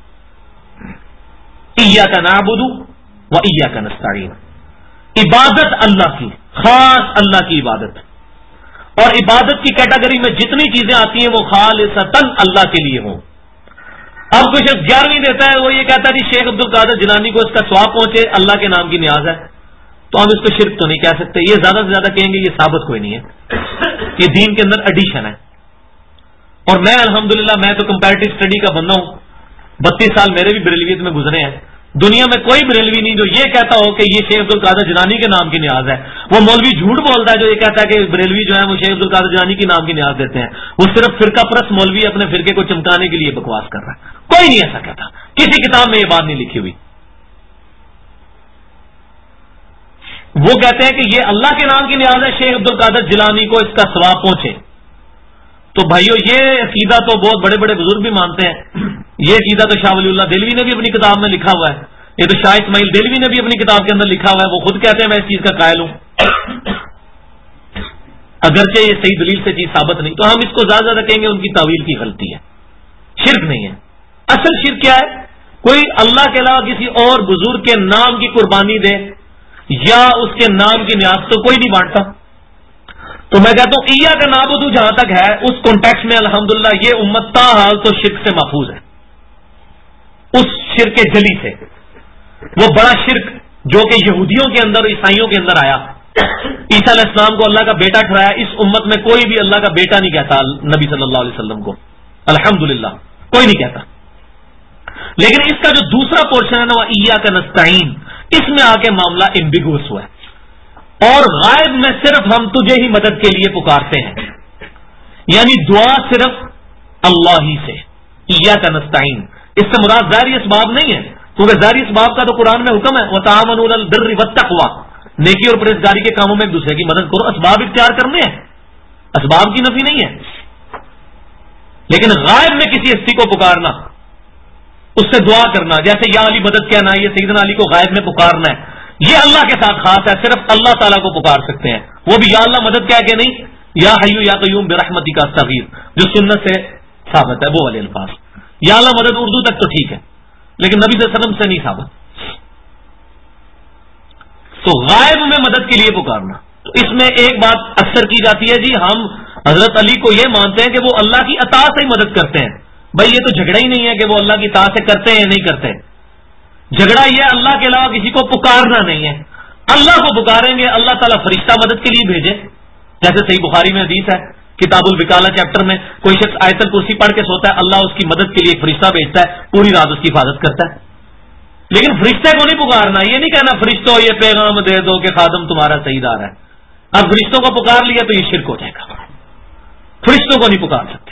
ایاک نعبد و ایاک نستعین. عبادت اللہ کی، خاص اللہ کی عبادت، اور عبادت کی کیٹیگری میں جتنی چیزیں آتی ہیں وہ خالصتاً اللہ کے لیے ہوں. اب کوئی شخص 11ویں دیتا ہے، وہ یہ کہتا ہے کہ شیخ عبد القادر جیلانی کو اس کا ثواب پہنچے، اللہ کے نام کی نیاز ہے، تو ہم اس کو شرک تو نہیں کہہ سکتے. یہ زیادہ سے زیادہ کہیں گے یہ ثابت کوئی نہیں ہے، یہ دین کے اندر ایڈیشن ہے. اور میں الحمدللہ میں تو کمپیریٹو اسٹڈی کا بندہ ہوں، 32 سال میرے بھی بریلویت میں گزرے ہیں. دنیا میں کوئی بریلوی نہیں جو یہ کہتا ہو کہ یہ شیخ عبدالقادر جیلانی کے نام کی نیاز ہے. وہ مولوی جھوٹ بولتا ہے جو یہ کہتا ہے کہ بریلوی جو ہے وہ شیخ عبدالقادر جیلانی کے نام کی نیاز دیتے ہیں. وہ صرف فرقہ پرست مولوی اپنے فرقے کو چمکانے کے لیے بکواس کر رہا ہے. کوئی نہیں ایسا کہتا، کسی کتاب میں یہ بات نہیں لکھی ہوئی. وہ کہتے ہیں کہ یہ اللہ کے نام کی نیاز ہے شیخ عبدالقادر جیلانی کو اس کا ثواب پہنچے. تو بھائیو یہ عقیدہ تو بہت بڑے بڑے بزرگ بھی مانتے ہیں. یہ عقیدہ تو شاہ ولی اللہ دہلوی نے بھی اپنی کتاب میں لکھا ہوا ہے. یہ تو شاہ اسماعیل دہلوی نے بھی اپنی کتاب کے اندر لکھا ہوا ہے. وہ خود کہتے ہیں میں اس چیز کا قائل ہوں، اگرچہ یہ صحیح دلیل سے چیز ثابت نہیں. تو ہم اس کو زیادہ زیادہ کہیں گے ان کی تعویل کی غلطی ہے، شرک نہیں ہے. اصل شرک کیا ہے؟ کوئی اللہ کے علاوہ کسی اور بزرگ کے نام کی قربانی دے یا اس کے نام کی نیاز تو کوئی نہیں بانٹتا. تو میں کہتا ہوں ایاک نعبد جہاں تک ہے اس کانٹیکسٹ میں الحمدللہ یہ امت تاحال تو شرک سے محفوظ ہے. اس شرک جلی سے، وہ بڑا شرک جو کہ یہودیوں کے اندر عیسائیوں کے اندر آیا. عیسیٰ علیہ السلام کو اللہ کا بیٹا ٹھہرایا. اس امت میں کوئی بھی اللہ کا بیٹا نہیں کہتا نبی صلی اللہ علیہ وسلم کو، الحمدللہ کوئی نہیں کہتا. لیکن اس کا جو دوسرا پورشن ہے نا وہ ایاک نستعین، اس میں آ کے معاملہ ایمبیگوس ہوا ہے. اور غائب میں صرف ہم تجھے ہی مدد کے لیے پکارتے ہیں، یعنی دعا صرف اللہ ہی سے. ایاک نستعین اس سے مراد ظاہری اسباب نہیں ہے، کیونکہ ظاہری اسباب کا تو قرآن میں حکم ہے وتعاونوا علی البر والتقوی، نیکی اور پرہیزگاری کے کاموں میں ایک دوسرے کی مدد کرو. اسباب اختیار کرنے ہیں، اسباب کی نفی نہیں ہے. لیکن غائب میں کسی ہستی کو پکارنا، اس سے دعا کرنا، جیسے یا علی مدد کہنا، یہ سیدنا علی کو غائب میں پکارنا ہے، یہ اللہ کے ساتھ خاص ہے. صرف اللہ تعالیٰ کو پکار سکتے ہیں، وہ بھی یا اللہ مدد کہہ کے نہیں، یا حیو یا قیوم برحمتی کا استغیث جو سنت سے ثابت ہے وہ والے الفاظ. یا اللہ مدد اردو تک تو ٹھیک ہے، لیکن نبی صلی اللہ علیہ وسلم سے نہیں ثابت. تو غائب میں مدد کے لیے پکارنا. تو اس میں ایک بات اکثر کی جاتی ہے، جی ہم حضرت علی کو یہ مانتے ہیں کہ وہ اللہ کی عطا سے ہی مدد کرتے ہیں. بھائی یہ تو جھگڑا ہی نہیں ہے کہ وہ اللہ کی عطا سے کرتے ہیں یا نہیں کرتے. جھگڑا یہ اللہ کے علاوہ کسی کو پکارنا نہیں ہے. اللہ کو پکاریں گے اللہ تعالیٰ فرشتہ مدد کے لیے بھیجے. جیسے صحیح بخاری میں حدیث ہے کتاب الوکالہ چیپٹر میں، کوئی شخص آیت الکرسی پڑھ کے سوتا ہے، اللہ اس کی مدد کے لیے ایک فرشتہ بھیجتا ہے، پوری رات اس کی حفاظت کرتا ہے. لیکن فرشتے کو نہیں پکارنا، یہ نہیں کہنا فرشتوں یہ پیغام دے دو کہ خادم تمہارا صحیح دار ہے. اب فرشتوں کو پکار لیا تو یہ شرک ہو جائے گا. فرشتوں کو نہیں پکار سکتے.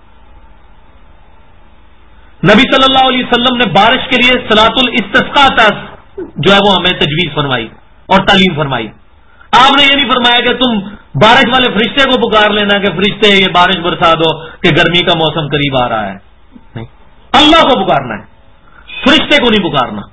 نبی صلی اللہ علیہ وسلم نے بارش کے لیے صلاۃ الاستسقاء جو ہے وہ ہمیں تجویز فرمائی اور تعلیم فرمائی. آپ نے یہ نہیں فرمایا کہ تم بارش والے فرشتے کو پکار لینا کہ فرشتے یہ بارش برسا دو کہ گرمی کا موسم قریب آ رہا ہے. نہیں، اللہ کو پکارنا ہے، فرشتے کو نہیں پکارنا،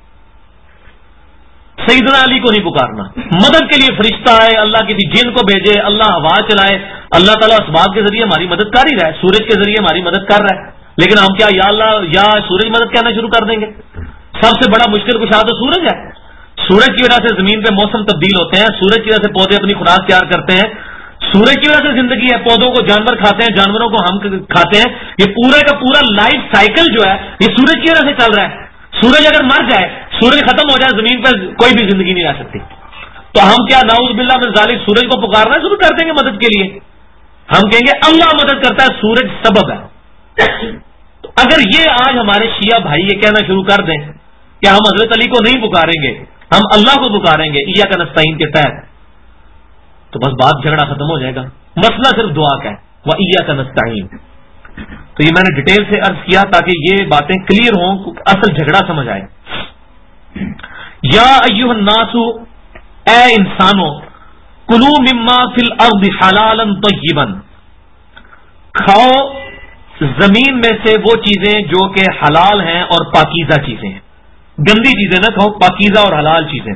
سیدنا علی کو نہیں پکارنا. مدد کے لیے فرشتہ آئے، اللہ کسی جن کو بھیجے، اللہ ہوا چلائے، اللہ تعالیٰ اسباب کے ذریعے ہماری مدد کر ہی رہا ہے، سورج کے ذریعے ہماری مدد کر رہا ہے. لیکن ہم کیا یا اللہ یا سورج مدد کہنا شروع کر دیں گے؟ سب سے بڑا مشکل کشا تو سورج ہے. سورج کی وجہ سے زمین پہ موسم تبدیل ہوتے ہیں، سورج کی وجہ سے پودے اپنی خوراک تیار کرتے ہیں، سورج کی وجہ سے زندگی ہے. پودوں کو جانور کھاتے ہیں، جانوروں کو ہم کھاتے ہیں. یہ پورے کا پورا لائف سائیکل جو ہے یہ سورج کی وجہ سے چل رہا ہے. سورج اگر مر جائے، سورج ختم ہو جائے، زمین پہ کوئی بھی زندگی نہیں رہ سکتی. تو ہم کیا نعوذ باللہ من ذالک سورج کو پکارنا شروع کر دیں گے مدد کے لیے؟ ہم کہیں گے اللہ مدد کرتا ہے، سورج سبب ہے. تو اگر یہ آج ہمارے شیعہ بھائی یہ کہنا شروع کر دیں کہ ہم حضرت علی کو نہیں پکاریں گے، ہم اللہ کو پکاریں گے ایاک نستعین کے تحت، تو بس بات جھگڑا ختم ہو جائے گا. مسئلہ صرف دعا کا ہے، وَإِيَّاكَ نَسْتَعِينُ. تو یہ میں نے ڈیٹیل سے عرض کیا تاکہ یہ باتیں کلیئر ہوں، اصل جھگڑا سمجھ آئے. یا ایھا الناس، اے انسانوں، کلوا مما فی الارض حلالا طیبا، کھاؤ زمین میں سے وہ چیزیں جو کہ حلال ہیں اور پاکیزہ چیزیں ہیں. گندی چیزیں نہ کھاؤ، پاکیزہ اور حلال چیزیں.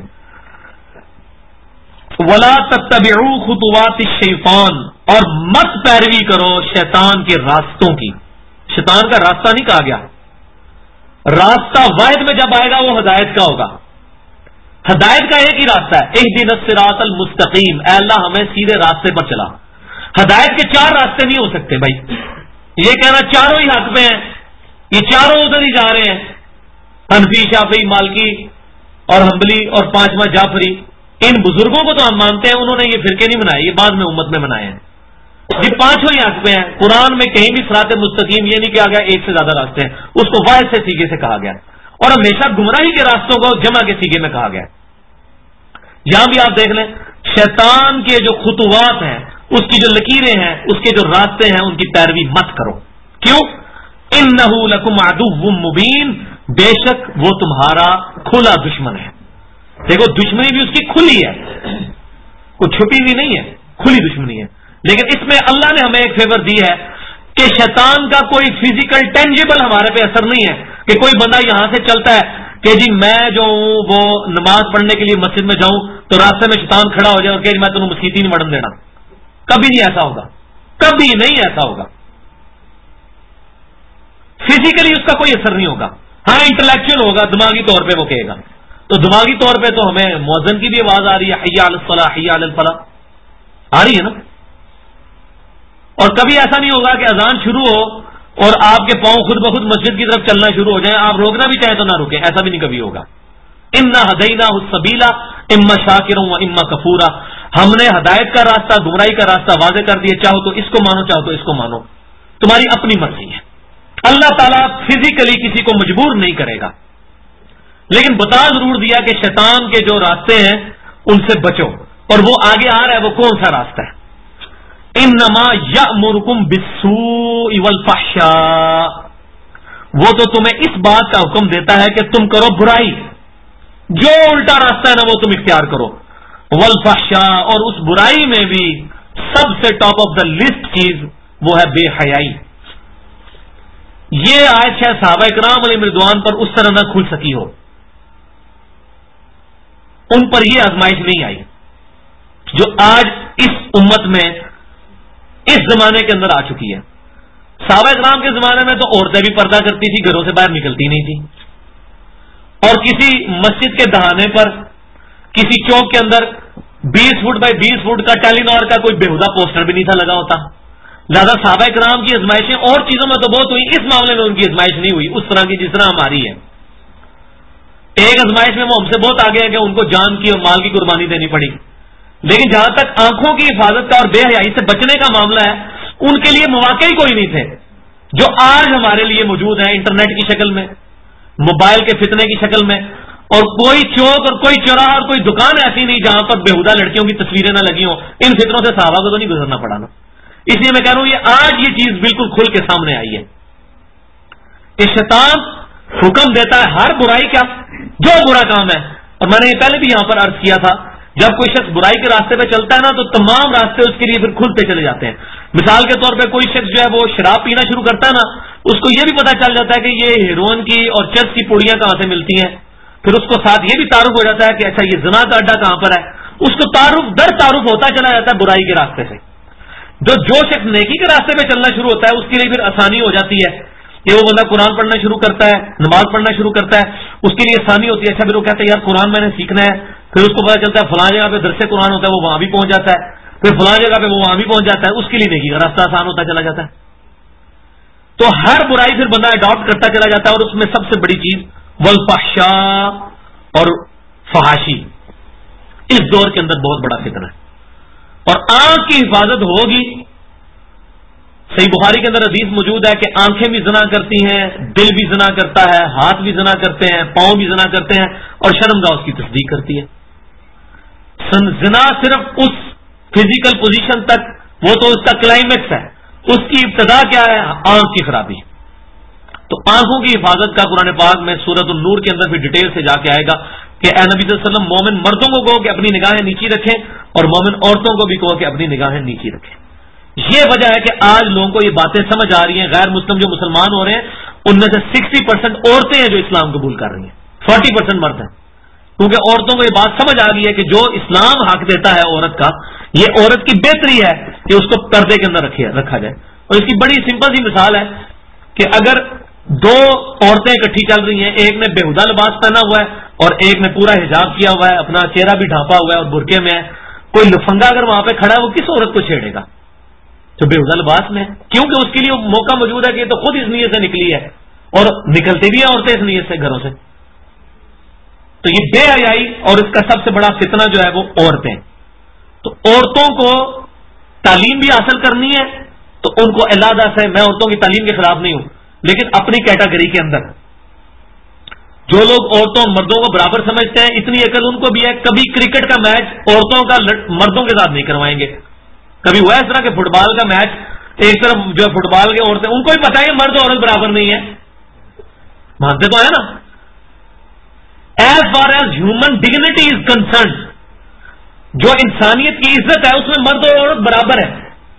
ولا تتبعوا خطوات الشیطان، اور مت پیروی کرو شیطان کے راستوں کی. شیطان کا راستہ نہیں کہا گیا، راستہ واحد میں جب آئے گا وہ ہدایت کا ہوگا. ہدایت کا ایک ہی راستہ ہے، اہدنا الصراط المستقیم، اے اللہ ہمیں سیدھے راستے پر چلا. ہدایت کے 4 راستے نہیں ہو سکتے بھائی. یہ کہنا چاروں ہی حق پہ ہیں، یہ چاروں ادھر ہی جا رہے ہیں، حنفی شافعی مالکی اور حنبلی اور 5واں جعفری. ان بزرگوں کو تو ہم مانتے ہیں، انہوں نے یہ فرقے نہیں بنائے، یہ بعد میں امت میں بنائے ہیں. جی پانچوں ہی حق پہ ہیں. قرآن میں کہیں بھی صراط مستقیم یہ نہیں کہا گیا ایک سے زیادہ راستے ہیں, اس کو واحد سے سیگے سے کہا گیا, اور ہمیشہ گمراہی کے راستوں کو جمع کے سیگے میں کہا گیا. یہاں بھی آپ دیکھ لیں شیطان کے جو خطوات ہیں, اس کی جو لکیریں ہیں, اس کے جو راستے ہیں, ان کی پیروی مت کرو. کیوں؟ انہ لکم عدو مبین, بے شک وہ تمہارا کھلا دشمن ہے. دیکھو دشمنی بھی اس کی کھلی ہے, کوئی چھپی ہوئی نہیں ہے, کھلی دشمنی ہے. لیکن اس میں اللہ نے ہمیں ایک فیور دی ہے کہ شیطان کا کوئی فزیکل ٹینجیبل ہمارے پہ اثر نہیں ہے, کہ کوئی بندہ یہاں سے چلتا ہے کہ جی میں جو ہوں وہ نماز پڑھنے کے لیے مسجد میں جاؤں تو راستے میں شیطان کھڑا ہو جائے اور کہ میں تمہیں مسجد ہی نہیں مڑن دینا. کبھی نہیں ایسا ہوگا, کبھی نہیں ایسا ہوگا. فزیکلی اس کا کوئی اثر نہیں ہوگا. ہاں انٹلیکچوئل ہوگا, دماغی طور پہ وہ کہے گا. تو دماغی طور پہ تو ہمیں مؤذن کی بھی آواز آ رہی ہے, حی علی الصلاح حی علی الفلاح, آ رہی ہے نا. اور کبھی ایسا نہیں ہوگا کہ اذان شروع ہو اور آپ کے پاؤں خود بخود مسجد کی طرف چلنا شروع ہو جائیں, آپ روکنا بھی چاہیں تو نہ روکیں, ایسا بھی نہیں کبھی ہوگا. انا ہدیناہ السبیلا اما شاکرا و اما کفورا, ہم نے ہدایت کا راستہ گمراہی کا راستہ واضح کر دیا, چاہو تو اس کو مانو چاہو تو اس کو مانو, تمہاری اپنی مرضی ہے. اللہ تعالیٰ فزیکلی کسی کو مجبور نہیں کرے گا, لیکن بتا ضرور دیا کہ شیطان کے جو راستے ہیں ان سے بچو, اور وہ آگے آ رہا ہے, وہ کون سا راستہ ہے. انما یأمرکم بالسوء والفحشاء, وہ تو تمہیں اس بات کا حکم دیتا ہے کہ تم کرو برائی, جو الٹا راستہ ہے نا وہ تم اختیار کرو. والفحشاء, اور اس برائی میں بھی سب سے ٹاپ آف دا لسٹ چیز وہ ہے بے حیائی. یہ آج شاید صحابہ کرام علیہ رضوان پر اس طرح نہ کھل سکی ہو, ان پر یہ آزمائش نہیں آئی جو آج اس امت میں اس زمانے کے اندر آ چکی ہے. صحابہ کرام کے زمانے میں تو عورتیں بھی پردہ کرتی تھی, گھروں سے باہر نکلتی نہیں تھی, اور کسی مسجد کے دہانے پر کسی چوک کے اندر 20 فٹ بائی 20 فٹ کا ٹیلی نار کا کوئی بےہودہ پوسٹر بھی نہیں تھا لگا ہوتا. لہذا صحابہ کرام کی ازمائشیں اور چیزوں میں تو بہت ہوئی, اس معاملے میں ان کی ازمائش نہیں ہوئی اس طرح کی جس طرح ہماری ہے. ایک ازمائش میں وہ ہم سے بہت آگے ہے کہ ان کو جان کی اور مال کی قربانی دینی پڑی, لیکن جہاں تک آنکھوں کی حفاظت کا اور بے حیائی سے بچنے کا معاملہ ہے, ان کے لیے مواقع ہی کوئی نہیں تھے جو آج ہمارے لیے موجود ہیں, انٹرنیٹ کی شکل میں, موبائل کے فتنے کی شکل میں, اور کوئی چوک اور کوئی چوراہا اور کوئی دکان ایسی نہیں جہاں پر بےہودہ لڑکیوں کی تصویریں نہ لگی ہوں. ان فتنوں سے صحابہ کو تو نہیں گزرنا پڑا نا. اس لیے میں کہہ رہا ہوں یہ آج یہ چیز بالکل کھل کے سامنے آئی ہے کہ شیطان حکم دیتا ہے ہر برائی کا, جو برا کام ہے. اور میں نے یہ پہلے بھی یہاں پر عرض کیا تھا, جب کوئی شخص برائی کے راستے پہ چلتا ہے نا تو تمام راستے اس کے لیے پھر کھلتے چلے جاتے ہیں. مثال کے طور پہ کوئی شخص جو ہے وہ شراب پینا شروع کرتا ہے نا, اس کو یہ بھی پتا چل جاتا ہے کہ یہ ہیروئن کی اور چرس کی پوڑیاں کہاں سے ملتی ہیں. پھر اس کو ساتھ یہ بھی تعارف ہو جاتا ہے کہ اچھا یہ زنا کا اڈا کہاں پر ہے. اس کو تعارف در تعارف ہوتا چلا جاتا ہے برائی کے راستے سے. جو شخص نیکی کے راستے پہ چلنا شروع ہوتا ہے اس کے لیے پھر آسانی ہو جاتی ہے کہ وہ بندہ قرآن پڑھنا شروع کرتا ہے, نماز پڑھنا شروع کرتا ہے, اس کے لیے آسانی ہوتی ہے. اچھا پھر وہ کہتا ہے یار قرآن میں نے سیکھنا ہے, پھر اس کو پتا چلتا ہے فلاں جگہ پہ درس قرآن ہوتا ہے, وہ وہاں بھی پہنچ جاتا ہے, پھر فلاں جگہ پہ وہ وہاں بھی پہنچ جاتا ہے, اس کے لیے نیکی کا راستہ آسان ہوتا چلا جاتا ہے. تو ہر برائی پھر بندہ اڈاپٹ کرتا چلا جاتا ہے, اور اس میں سب سے بڑی چیز والفحشاء اور فحاشی اس دور کے اندر بہت بڑا فتنہ ہے. اور آنکھ کی حفاظت ہوگی. صحیح بخاری کے اندر حدیث موجود ہے کہ آنکھیں بھی زنا کرتی ہیں, دل بھی زنا کرتا ہے, ہاتھ بھی زنا کرتے ہیں, پاؤں بھی زنا کرتے ہیں, اور شرمگاہ اس کی تصدیق کرتی ہے. زنا صرف اس فزیکل پوزیشن تک, وہ تو اس کا کلائمیکس ہے, اس کی ابتدا کیا ہے؟ آنکھ کی خرابی. تو آنکھوں کی حفاظت کا قرآن پاک میں سورۃ النور کے اندر بھی ڈیٹیل سے جا کے آئے گا کہ اے نبی صلی اللہ علیہ وسلم مومن مردوں کو کہو کہ اپنی نگاہیں نیچی رکھیں, اور مومن عورتوں کو بھی کہو کہ اپنی نگاہیں نیچی رکھیں. یہ وجہ ہے کہ آج لوگوں کو یہ باتیں سمجھ آ رہی ہیں. غیر مسلم جو مسلمان ہو رہے ہیں ان میں سے 60% عورتیں ہیں جو اسلام قبول کر رہی ہیں, 40% مرد ہیں. کیونکہ عورتوں کو یہ بات سمجھ آ گئی ہے کہ جو اسلام حق دیتا ہے عورت کا, یہ عورت کی بہتری ہے کہ اس کو پردے کے اندر رکھا جائے. اور اس کی بڑی سمپل سی مثال ہے کہ اگر دو عورتیں اکٹھی چل رہی ہیں, ایک نے بےہودہ لباس پہنا ہوا ہے اور ایک نے پورا حجاب کیا ہوا ہے, اپنا چہرہ بھی ڈھانپا ہوا ہے اور برقعے میں ہے, کوئی لفنگا اگر وہاں پہ کھڑا ہے وہ کس عورت کو چھیڑے گا؟ جو بےہودہ لباس میں, کیونکہ اس کے لیے موقع موجود ہے کہ یہ تو خود اس نیت سے نکلی ہے, اور نکلتی بھی ہیں عورتیں اس نیت سے گھروں سے. تو یہ بے حیائی اور اس کا سب سے بڑا فتنہ جو ہے وہ عورتیں. تو عورتوں کو تعلیم بھی حاصل کرنی ہے تو ان کو علیحدہ سے، میں عورتوں کی تعلیم کے خلاف نہیں ہوں، لیکن اپنی کیٹیگری کے اندر جو لوگ عورتوں مردوں کو برابر سمجھتے ہیں، اتنی عقل ان کو بھی ہے، کبھی کرکٹ کا میچ عورتوں کا مردوں کے ساتھ نہیں کروائیں گے. کبھی ہوا اس طرح کہ فٹ بال کا میچ ایک طرف جو فٹ بال کے عورتیں، ان کو بھی پتا ہے کہ مرد عورت برابر نہیں ہے، مانتے تو ہے نا. As far as human dignity is concerned, جو انسانیت کی عزت ہے اس میں مرد اور عورت برابر ہے،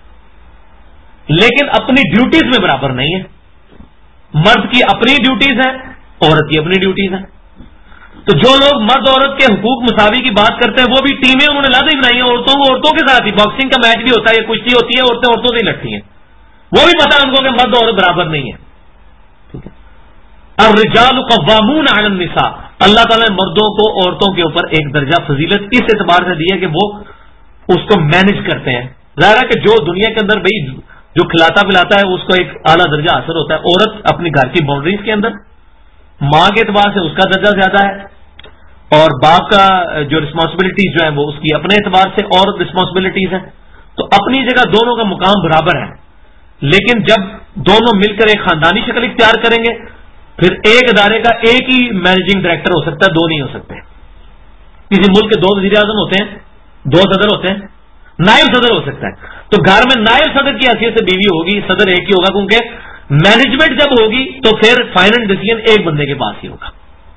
لیکن اپنی ڈیوٹیز میں برابر نہیں ہے. مرد کی اپنی ڈیوٹیز ہیں، عورت کی اپنی ڈیوٹیز ہیں. تو جو لوگ مرد عورت کے حقوق مساوی کی بات کرتے ہیں وہ بھی ٹیمیں انہوں نے لازم ہی بنائی ہیں، عورتوں کو عورتوں کے ساتھ ہی، باکسنگ کا میچ بھی ہوتا ہے یا کشتی ہوتی ہے، عورتیں عورتوں سے ہی لڑتی ہیں، وہ بھی پتا ہے ان کو کہ مرد عورت برابر نہیں ہے. ٹھیک ہے. الرجال قوامون علی النساء، اللہ تعالیٰ نے مردوں کو عورتوں کے اوپر ایک درجہ فضیلت اس اعتبار سے دی ہے کہ وہ اس کو مینج کرتے ہیں. ظاہر ہے کہ جو دنیا کے اندر بھائی جو کھلاتا پلاتا ہے اس کو ایک اعلیٰ درجہ حاصل ہوتا ہے. عورت اپنی گھر کی باؤنڈریز کے اندر ماں کے اعتبار سے اس کا درجہ زیادہ ہے، اور باپ کا جو رسپانسبلٹیز جو ہیں وہ اس کی اپنے اعتبار سے اور رسپانسبلٹیز ہیں. تو اپنی جگہ دونوں کا مقام برابر ہے، لیکن جب دونوں مل کر ایک خاندانی شکل اختیار کریں گے پھر ایک ادارے کا ایک ہی مینیجنگ ڈائریکٹر ہو سکتا ہے، دو نہیں ہو سکتے. کسی ملک کے دو وزیر اعظم ہوتے ہیں، دو صدر ہوتے ہیں، نائب صدر ہو سکتا ہے. تو گھر میں نائب صدر کی حیثیت سے بیوی ہوگی، صدر ایک ہی ہوگا، کیونکہ مینجمنٹ جب ہوگی تو پھر فائنل ڈیسیژن ایک بندے کے پاس ہی ہوگا.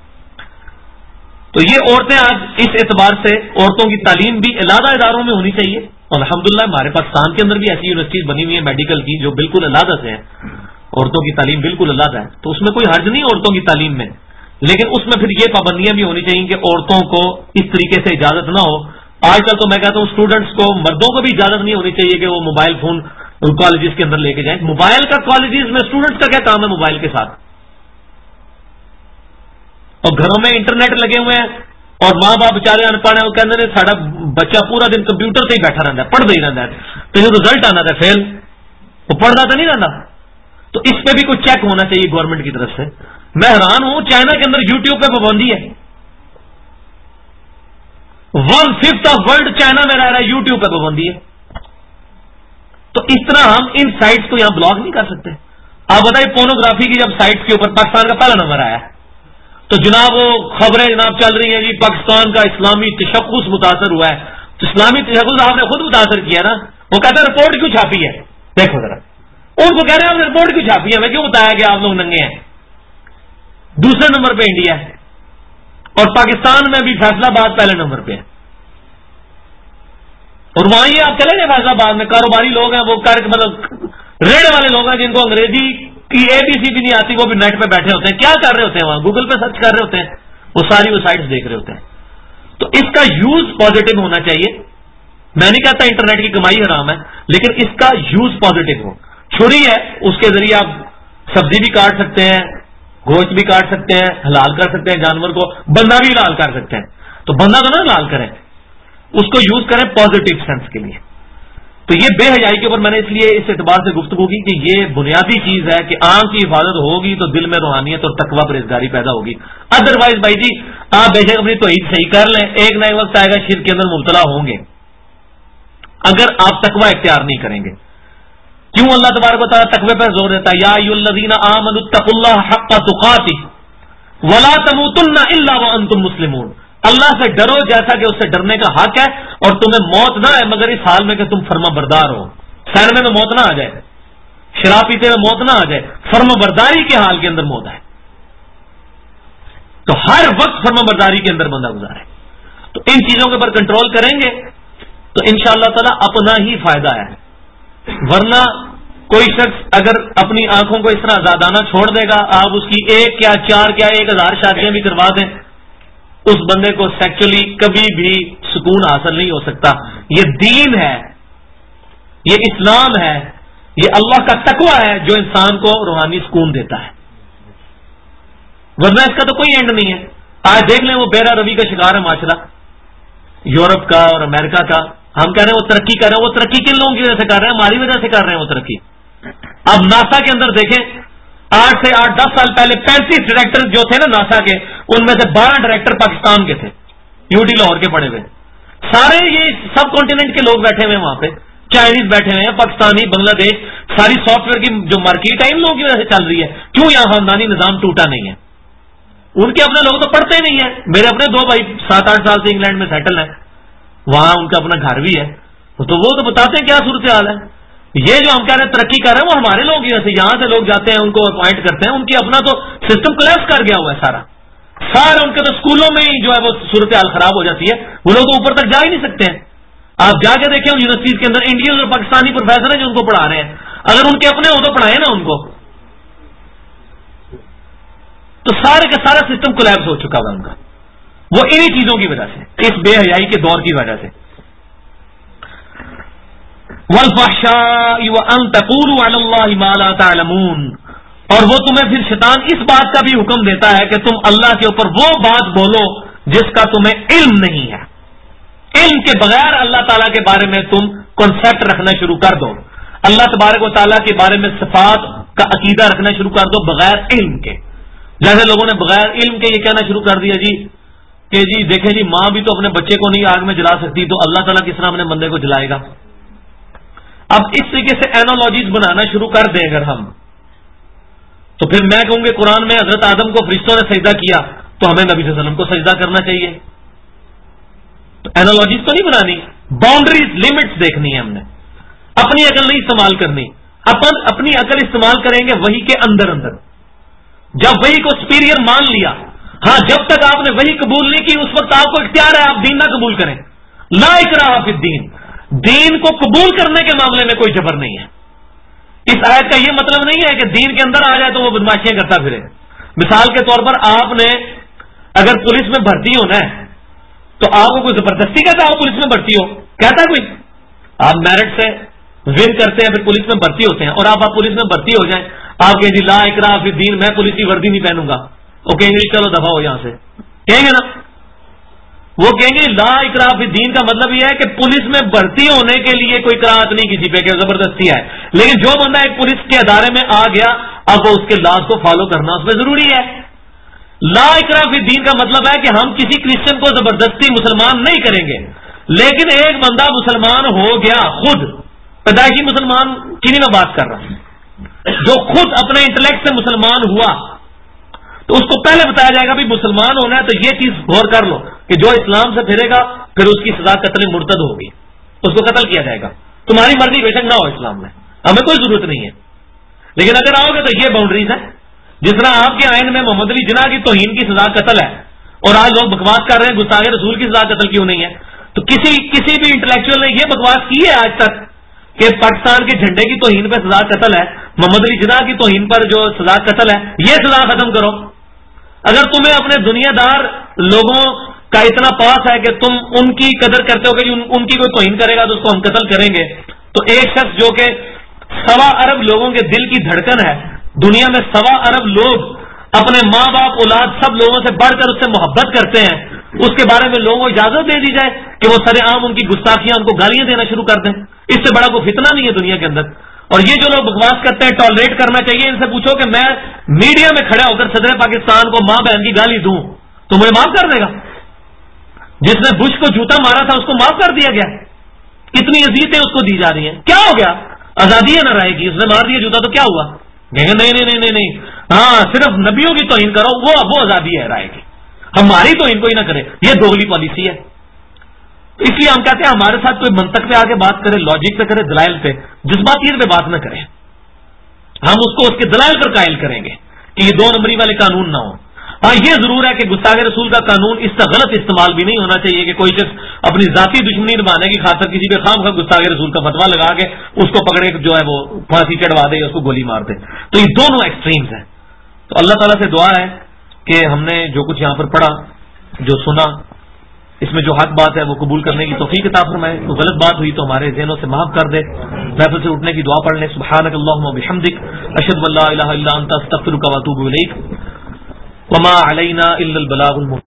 تو یہ عورتیں آج اس اعتبار سے عورتوں کی تعلیم بھی علیحدہ اداروں میں ہونی چاہیے. الحمدللہ ہمارے پاکستان کے اندر بھی ایسی یونیورسٹیز بنی ہوئی ہیں میڈیکل کی جو بالکل علیحدہ سے ہیں، عورتوں کی تعلیم بالکل علیحدہ ہے، تو اس میں کوئی حرج نہیں عورتوں کی تعلیم میں، لیکن اس میں پھر یہ پابندیاں بھی ہونی چاہیے کہ عورتوں کو اس طریقے سے اجازت نہ ہو. آج کل تو میں کہتا ہوں اسٹوڈنٹس کو، مردوں کو بھی اجازت نہیں ہونی چاہیے کہ وہ موبائل فون کالجز کے اندر لے کے جائیں. موبائل کا کالجز میں اسٹوڈنٹس کا کیا کام ہے موبائل کے ساتھ؟ اور گھروں میں انٹرنیٹ لگے ہوئے ہیں اور ماں باپ بےچارے ان پڑھ ہیں، وہ کہتے ہیں ساڈا بچہ پورا دن کمپیوٹر سے ہی بیٹھا رہتا ہے، پڑھتا ہی رہتا ہے، تو یہ رزلٹ آنا تھا فیل، وہ پڑھتا تو نہیں رہتا. تو اس پہ بھی کوئی چیک ہونا چاہیے گورنمنٹ کی طرف سے. میں حیران ہوں چائنا کے اندر یوٹیوب پہ پابندی ہے، 1/5 آف ورلڈ چائنا میں رہ رہا ہے، یوٹیوب پہ پابندی ہے. تو اس طرح ہم ان سائٹس کو یہاں بلاک نہیں کر سکتے. آپ بتائیے پورنوگرافی کی جب سائٹس کے اوپر پاکستان کا پہلا نمبر آیا تو جناب وہ خبریں جناب چل رہی ہیں جی پاکستان کا اسلامی تشخص متاثر ہوا ہے. تو اسلامی تشخص آپ نے خود متاثر کیا نا، وہ کہتے ہیں رپورٹ کیوں چھاپی ہے؟ دیکھو ذرا ان کو کہہ رہے ہیں آپ نے رپورٹ کیوں چھاپی ہے، میں کیوں بتایا کہ آپ لوگ ننگے ہیں. دوسرے نمبر پہ انڈیا ہے اور پاکستان میں بھی فیصلہ آباد پہلے نمبر پہ ہے. اور وہاں یہ آپ چلے گئے فیصلہ آباد میں کاروباری لوگ ہیں، وہ مطلب ریڑھ والے لوگ ہیں جن کو انگریزی کی ABC بھی نہیں آتی، وہ بھی نیٹ پہ بیٹھے ہوتے ہیں. کیا کر رہے ہوتے ہیں وہاں؟ گوگل پہ سرچ کر رہے ہوتے ہیں، وہ ساری وہ سائٹس دیکھ رہے ہوتے ہیں. تو اس کا یوز پازیٹو ہونا چاہیے. میں نہیں کہتا انٹرنیٹ کی کمائی حرام ہے، لیکن اس کا یوز پازیٹو ہو. چھری ہے، اس کے ذریعے آپ سبزی بھی کاٹ سکتے ہیں، گوشت بھی کاٹ سکتے ہیں، حلال کر سکتے ہیں جانور کو، بندہ بھی حلال کر سکتے ہیں. تو بندہ تو نہ حلال کریں، اس کو یوز کریں پازیٹو سینس کے لیے. تو یہ بے حیائی کے اوپر میں نے اس لیے اس اعتبار سے گفتگو کی کہ یہ بنیادی چیز ہے کہ آنکھ کی حفاظت ہوگی تو دل میں روحانیت اور تقویٰ پرہیزگاری پیدا ہوگی. ادروائز بھائی جی آپ بے شک اپنی توحید صحیح کر لیں، ایک نہ ایک وقت آئے گا شرک کے اندر مبتلا ہوں گے اگر آپ تقویٰ اختیار نہیں کریں گے. کیوں اللہ تبارک و تعالیٰ تقوی پر زور دیتا ہے؟ یا ایھا الذین آمنوا اتقوا اللہ حق تقاتہ ولا تموتن الا وانتم مسلمون. اللہ سے ڈرو جیسا کہ اس سے ڈرنے کا حق ہے، اور تمہیں موت نہ ہے مگر اس حال میں کہ تم فرما بردار ہو. سینمے میں موت نہ آ جائے، شراب پیتے میں موت نہ آ جائے، فرما برداری کے حال کے اندر موت ہے. تو ہر وقت فرما برداری کے اندر بندہ گزارے. تو ان چیزوں کے اوپر کنٹرول کریں گے تو انشاءاللہ تعالی اپنا ہی فائدہ ہے. ورنہ کوئی شخص اگر اپنی آنکھوں کو اس طرح آزادانہ چھوڑ دے گا، آپ اس کی 1 کیا 4 کیا 1000 شادیاں بھی کروا دیں، اس بندے کو سیکچولی کبھی بھی سکون حاصل نہیں ہو سکتا. یہ دین ہے، یہ اسلام ہے، یہ اللہ کا تقویٰ ہے جو انسان کو روحانی سکون دیتا ہے. ورنہ اس کا تو کوئی اینڈ نہیں ہے. آج دیکھ لیں وہ بیرا روی کا شکار ہے معاشرہ یورپ کا اور امریکہ کا. ہم کہہ رہے ہیں وہ ترقی کر رہے ہیں، وہ ترقی کن لوگوں کی وجہ سے کر رہے ہیں؟ ہماری وجہ سے کر رہے ہیں وہ ترقی. اب ناسا کے اندر دیکھیں 8 سے 10 سال پہلے 35 ڈائریکٹر جو تھے نا ناسا کے، ان میں سے 12 ڈائریکٹر پاکستان کے تھے، UT لاہور کے پڑے ہوئے. سارے یہ سب کانٹیننٹ کے لوگ بیٹھے ہوئے وہاں پہ، چائنیز بیٹھے ہوئے ہیں، پاکستانی، بنگلہ دیش، ساری سافٹ ویئر کی جو مارکیٹ ہے ان لوگوں کی وجہ سے چل رہی ہے. کیوں یہاں خاندانی نظام ٹوٹا نہیں ہے؟ ان کے اپنے لوگ تو پڑھتے نہیں ہیں. میرے اپنے 2 بھائی 7-8 سال سے انگلینڈ میں سیٹل ہیں، وہاں ان کا اپنا گھر بھی ہے، تو وہ تو بتاتے ہیں کیا صورتحال ہے. یہ جو ہم کہہ رہے ہیں ترقی کر رہے ہیں وہ ہمارے لوگ ہی ایسے، یہاں سے لوگ جاتے ہیں ان کو اپوائنٹ کرتے ہیں، ان کی اپنا تو سسٹم کولیپس کر گیا ہوا ہے سارا ان کے تو اسکولوں میں ہی جو ہے وہ صورتحال خراب ہو جاتی ہے، وہ لوگ تو اوپر تک جا ہی نہیں سکتے ہیں. آپ جا کے دیکھیں یونیورسٹیز کے اندر انڈین اور پاکستانی پروفیسر ہیں جو ان کو پڑھا رہے ہیں، اگر ان کے اپنے ہو تو پڑھائیں نا ان کو. تو سارے کا سارا سسٹم کولیپس ہو چکا ہوا ان کا، وہ انہی چیزوں کی وجہ سے، اس بے حیائی کے دور کی وجہ سے. والفحشاء وان تقولوا علی اللہ ما لا تعلمون، اور وہ تمہیں پھر شیطان اس بات کا بھی حکم دیتا ہے کہ تم اللہ کے اوپر وہ بات بولو جس کا تمہیں علم نہیں ہے. علم کے بغیر اللہ تعالیٰ کے بارے میں تم کنسپٹ رکھنا شروع کر دو، اللہ تبارک و تعالیٰ کے بارے میں صفات کا عقیدہ رکھنا شروع کر دو بغیر علم کے. جیسے لوگوں نے بغیر علم کے یہ کہنا شروع کر دیا جی کہ جی دیکھیں جی ماں بھی تو اپنے بچے کو نہیں آگ میں جلا سکتی، تو اللہ تعالیٰ کس طرح اپنے بندے کو جلائے گا. اب اس طریقے سے اینالوجیز بنانا شروع کر دیں اگر ہم، تو پھر میں کہوں گی قرآن میں حضرت آدم کو فرشتوں نے سجدہ کیا تو ہمیں نبی صلی اللہ علیہ وسلم کو سجدہ کرنا چاہیے. تو اینالوجیز تو نہیں بنانی، باؤنڈریز، لمٹس دیکھنی ہے ہم نے. اپنی عقل نہیں استعمال کرنی، اپنی عقل استعمال کریں گے وہی کے اندر اندر. جب وہی کو سپیریئر مان لیا، ہاں جب تک آپ نے وہی قبول نہیں کی اس وقت آپ کو اختیار ہے آپ دین نہ قبول کریں. لا اکراہ فی الدین، دین کو قبول کرنے کے معاملے میں کوئی جبر نہیں ہے. اس آیت کا یہ مطلب نہیں ہے کہ دین کے اندر آ جائے تو وہ بدماشیاں کرتا پھرے. مثال کے طور پر آپ نے اگر پولیس میں بھرتی ہونا ہے تو آپ کو کوئی زبردستی کہتا ہے آپ پولیس میں بھرتی ہو، کہتا ہے کوئی؟ آپ میرٹ سے ون کرتے ہیں پھر پولیس میں بھرتی ہوتے ہیں، اور آپ پولیس میں بھرتی ہو جائیں، آپ کہیں گے لا اکراہ فی الدین، میں پولیس کی وردی نہیں پہنوں گا، وہ کہیں گے چلو دفعہ ہو یہاں سے، کہیں گے نا. وہ کہیں گے لا اکراہ فی الدین کا مطلب یہ ہے کہ پولیس میں بھرتی ہونے کے لیے کوئی کراہت نہیں کسی پہ کہ زبردستی ہے، لیکن جو بندہ ایک پولیس کے ادارے میں آ گیا اب وہ اس کے لاز کو فالو کرنا اس میں ضروری ہے. لا اکراہ فی الدین کا مطلب ہے کہ ہم کسی کرسچن کو زبردستی مسلمان نہیں کریں گے، لیکن ایک بندہ مسلمان ہو گیا، خود پیدائشی مسلمان کی نہیں میں بات کر رہا ہوں، جو خود اپنے انٹلیکٹ سے مسلمان ہوا تو اس کو پہلے بتایا جائے گا بھی مسلمان ہونا ہے تو یہ چیز غور کر لو کہ جو اسلام سے پھرے گا پھر اس کی سزا قتل مرتد ہوگی، اس کو قتل کیا جائے گا. تمہاری مرضی بے شک نہ ہو اسلام میں، ہمیں کوئی ضرورت نہیں ہے، لیکن اگر آؤ گے تو یہ باؤنڈریز ہے. جس طرح آپ کے آئین میں محمد علی جناح کی توہین کی سزا قتل ہے، اور آج لوگ بکواس کر رہے ہیں گستاخ رسول کی سزا قتل کیوں نہیں ہے، تو کسی بھی انٹلیکچوئل نے یہ بکواس کی ہے آج تک کہ پاکستان کے جھنڈے کی توہین پہ سزا قتل ہے، محمد علی جناح کی توہین پر جو سزا قتل ہے یہ سزا ختم کرو. اگر تمہیں اپنے دنیا دار لوگوں کا اتنا پاس ہے کہ تم ان کی قدر کرتے ہو کہ ان کی کوئی توہین کرے گا تو اس کو ہم قتل کریں گے، تو ایک شخص جو کہ 1.25 ارب لوگوں کے دل کی دھڑکن ہے، دنیا میں 1.25 ارب لوگ اپنے ماں باپ اولاد سب لوگوں سے بڑھ کر اس سے محبت کرتے ہیں، اس کے بارے میں لوگوں کو اجازت دے دی جائے کہ وہ سر عام ان کی گستاخیاں ان کو گالیاں دینا شروع کر دیں. اس سے بڑا کوئی فتنہ نہیں ہے دنیا کے اندر. اور یہ جو لوگ بکواس کرتے ہیں ٹالریٹ کرنا چاہیے، ان سے پوچھو کہ میں میڈیا میں کھڑا ہو کر صدر پاکستان کو ماں بہن کی گالی دوں تو مجھے معاف کر دے گا؟ جس نے بش کو جوتا مارا تھا اس کو معاف کر دیا گیا، اتنی اذیتیں اس کو دی جا رہی ہیں، کیا ہو گیا؟ آزادی ہے نہ رائے کی، اس نے مار دیا جوتا تو کیا ہوا؟ کہیں گے نہیں، ہاں صرف نبیوں کی توہین کرو وہ آزادی ہے رائے کی، ہماری توہین کوئی نہ کرے، یہ دوغلی پالیسی ہے. اس لیے ہم کہتے ہیں ہمارے ساتھ کوئی منطق پہ آگے بات کرے، لاجک پہ کرے، دلائل پہ، جذباتیت پہ بات نہ کریں. ہم اس کو اس کے دلائل پر قائل کریں گے کہ یہ 2 نمبری والے قانون نہ ہو. ہاں یہ ضرور ہے کہ گستاخ رسول کا قانون اس کا غلط استعمال بھی نہیں ہونا چاہیے کہ کوئی شخص اپنی ذاتی دشمنی نبھانے کی خاطر کسی پہ خام خواہ گستاخ رسول کا فتویٰ لگا کے اس کو پکڑے جو ہے وہ پھانسی چڑھوا دے یا اس کو گولی مار دے. تو یہ دونوں ایکسٹریمز ہیں. تو اللہ تعالیٰ سے دعا ہے کہ ہم نے جو کچھ یہاں پر پڑھا، جو سنا، اس میں جو حق بات ہے وہ قبول کرنے کی توفیق عطا فرمائے، تو غلط بات ہوئی تو ہمارے ذہنوں سے معاف کر دے. محفل سے اٹھنے کی دعا پڑھ لیں. سبحانک اللہم و بحمدک، اشہد ان لا الہ الا انت، استغفرک و اتوب الیک. وما علینا الا البلاغ المبین.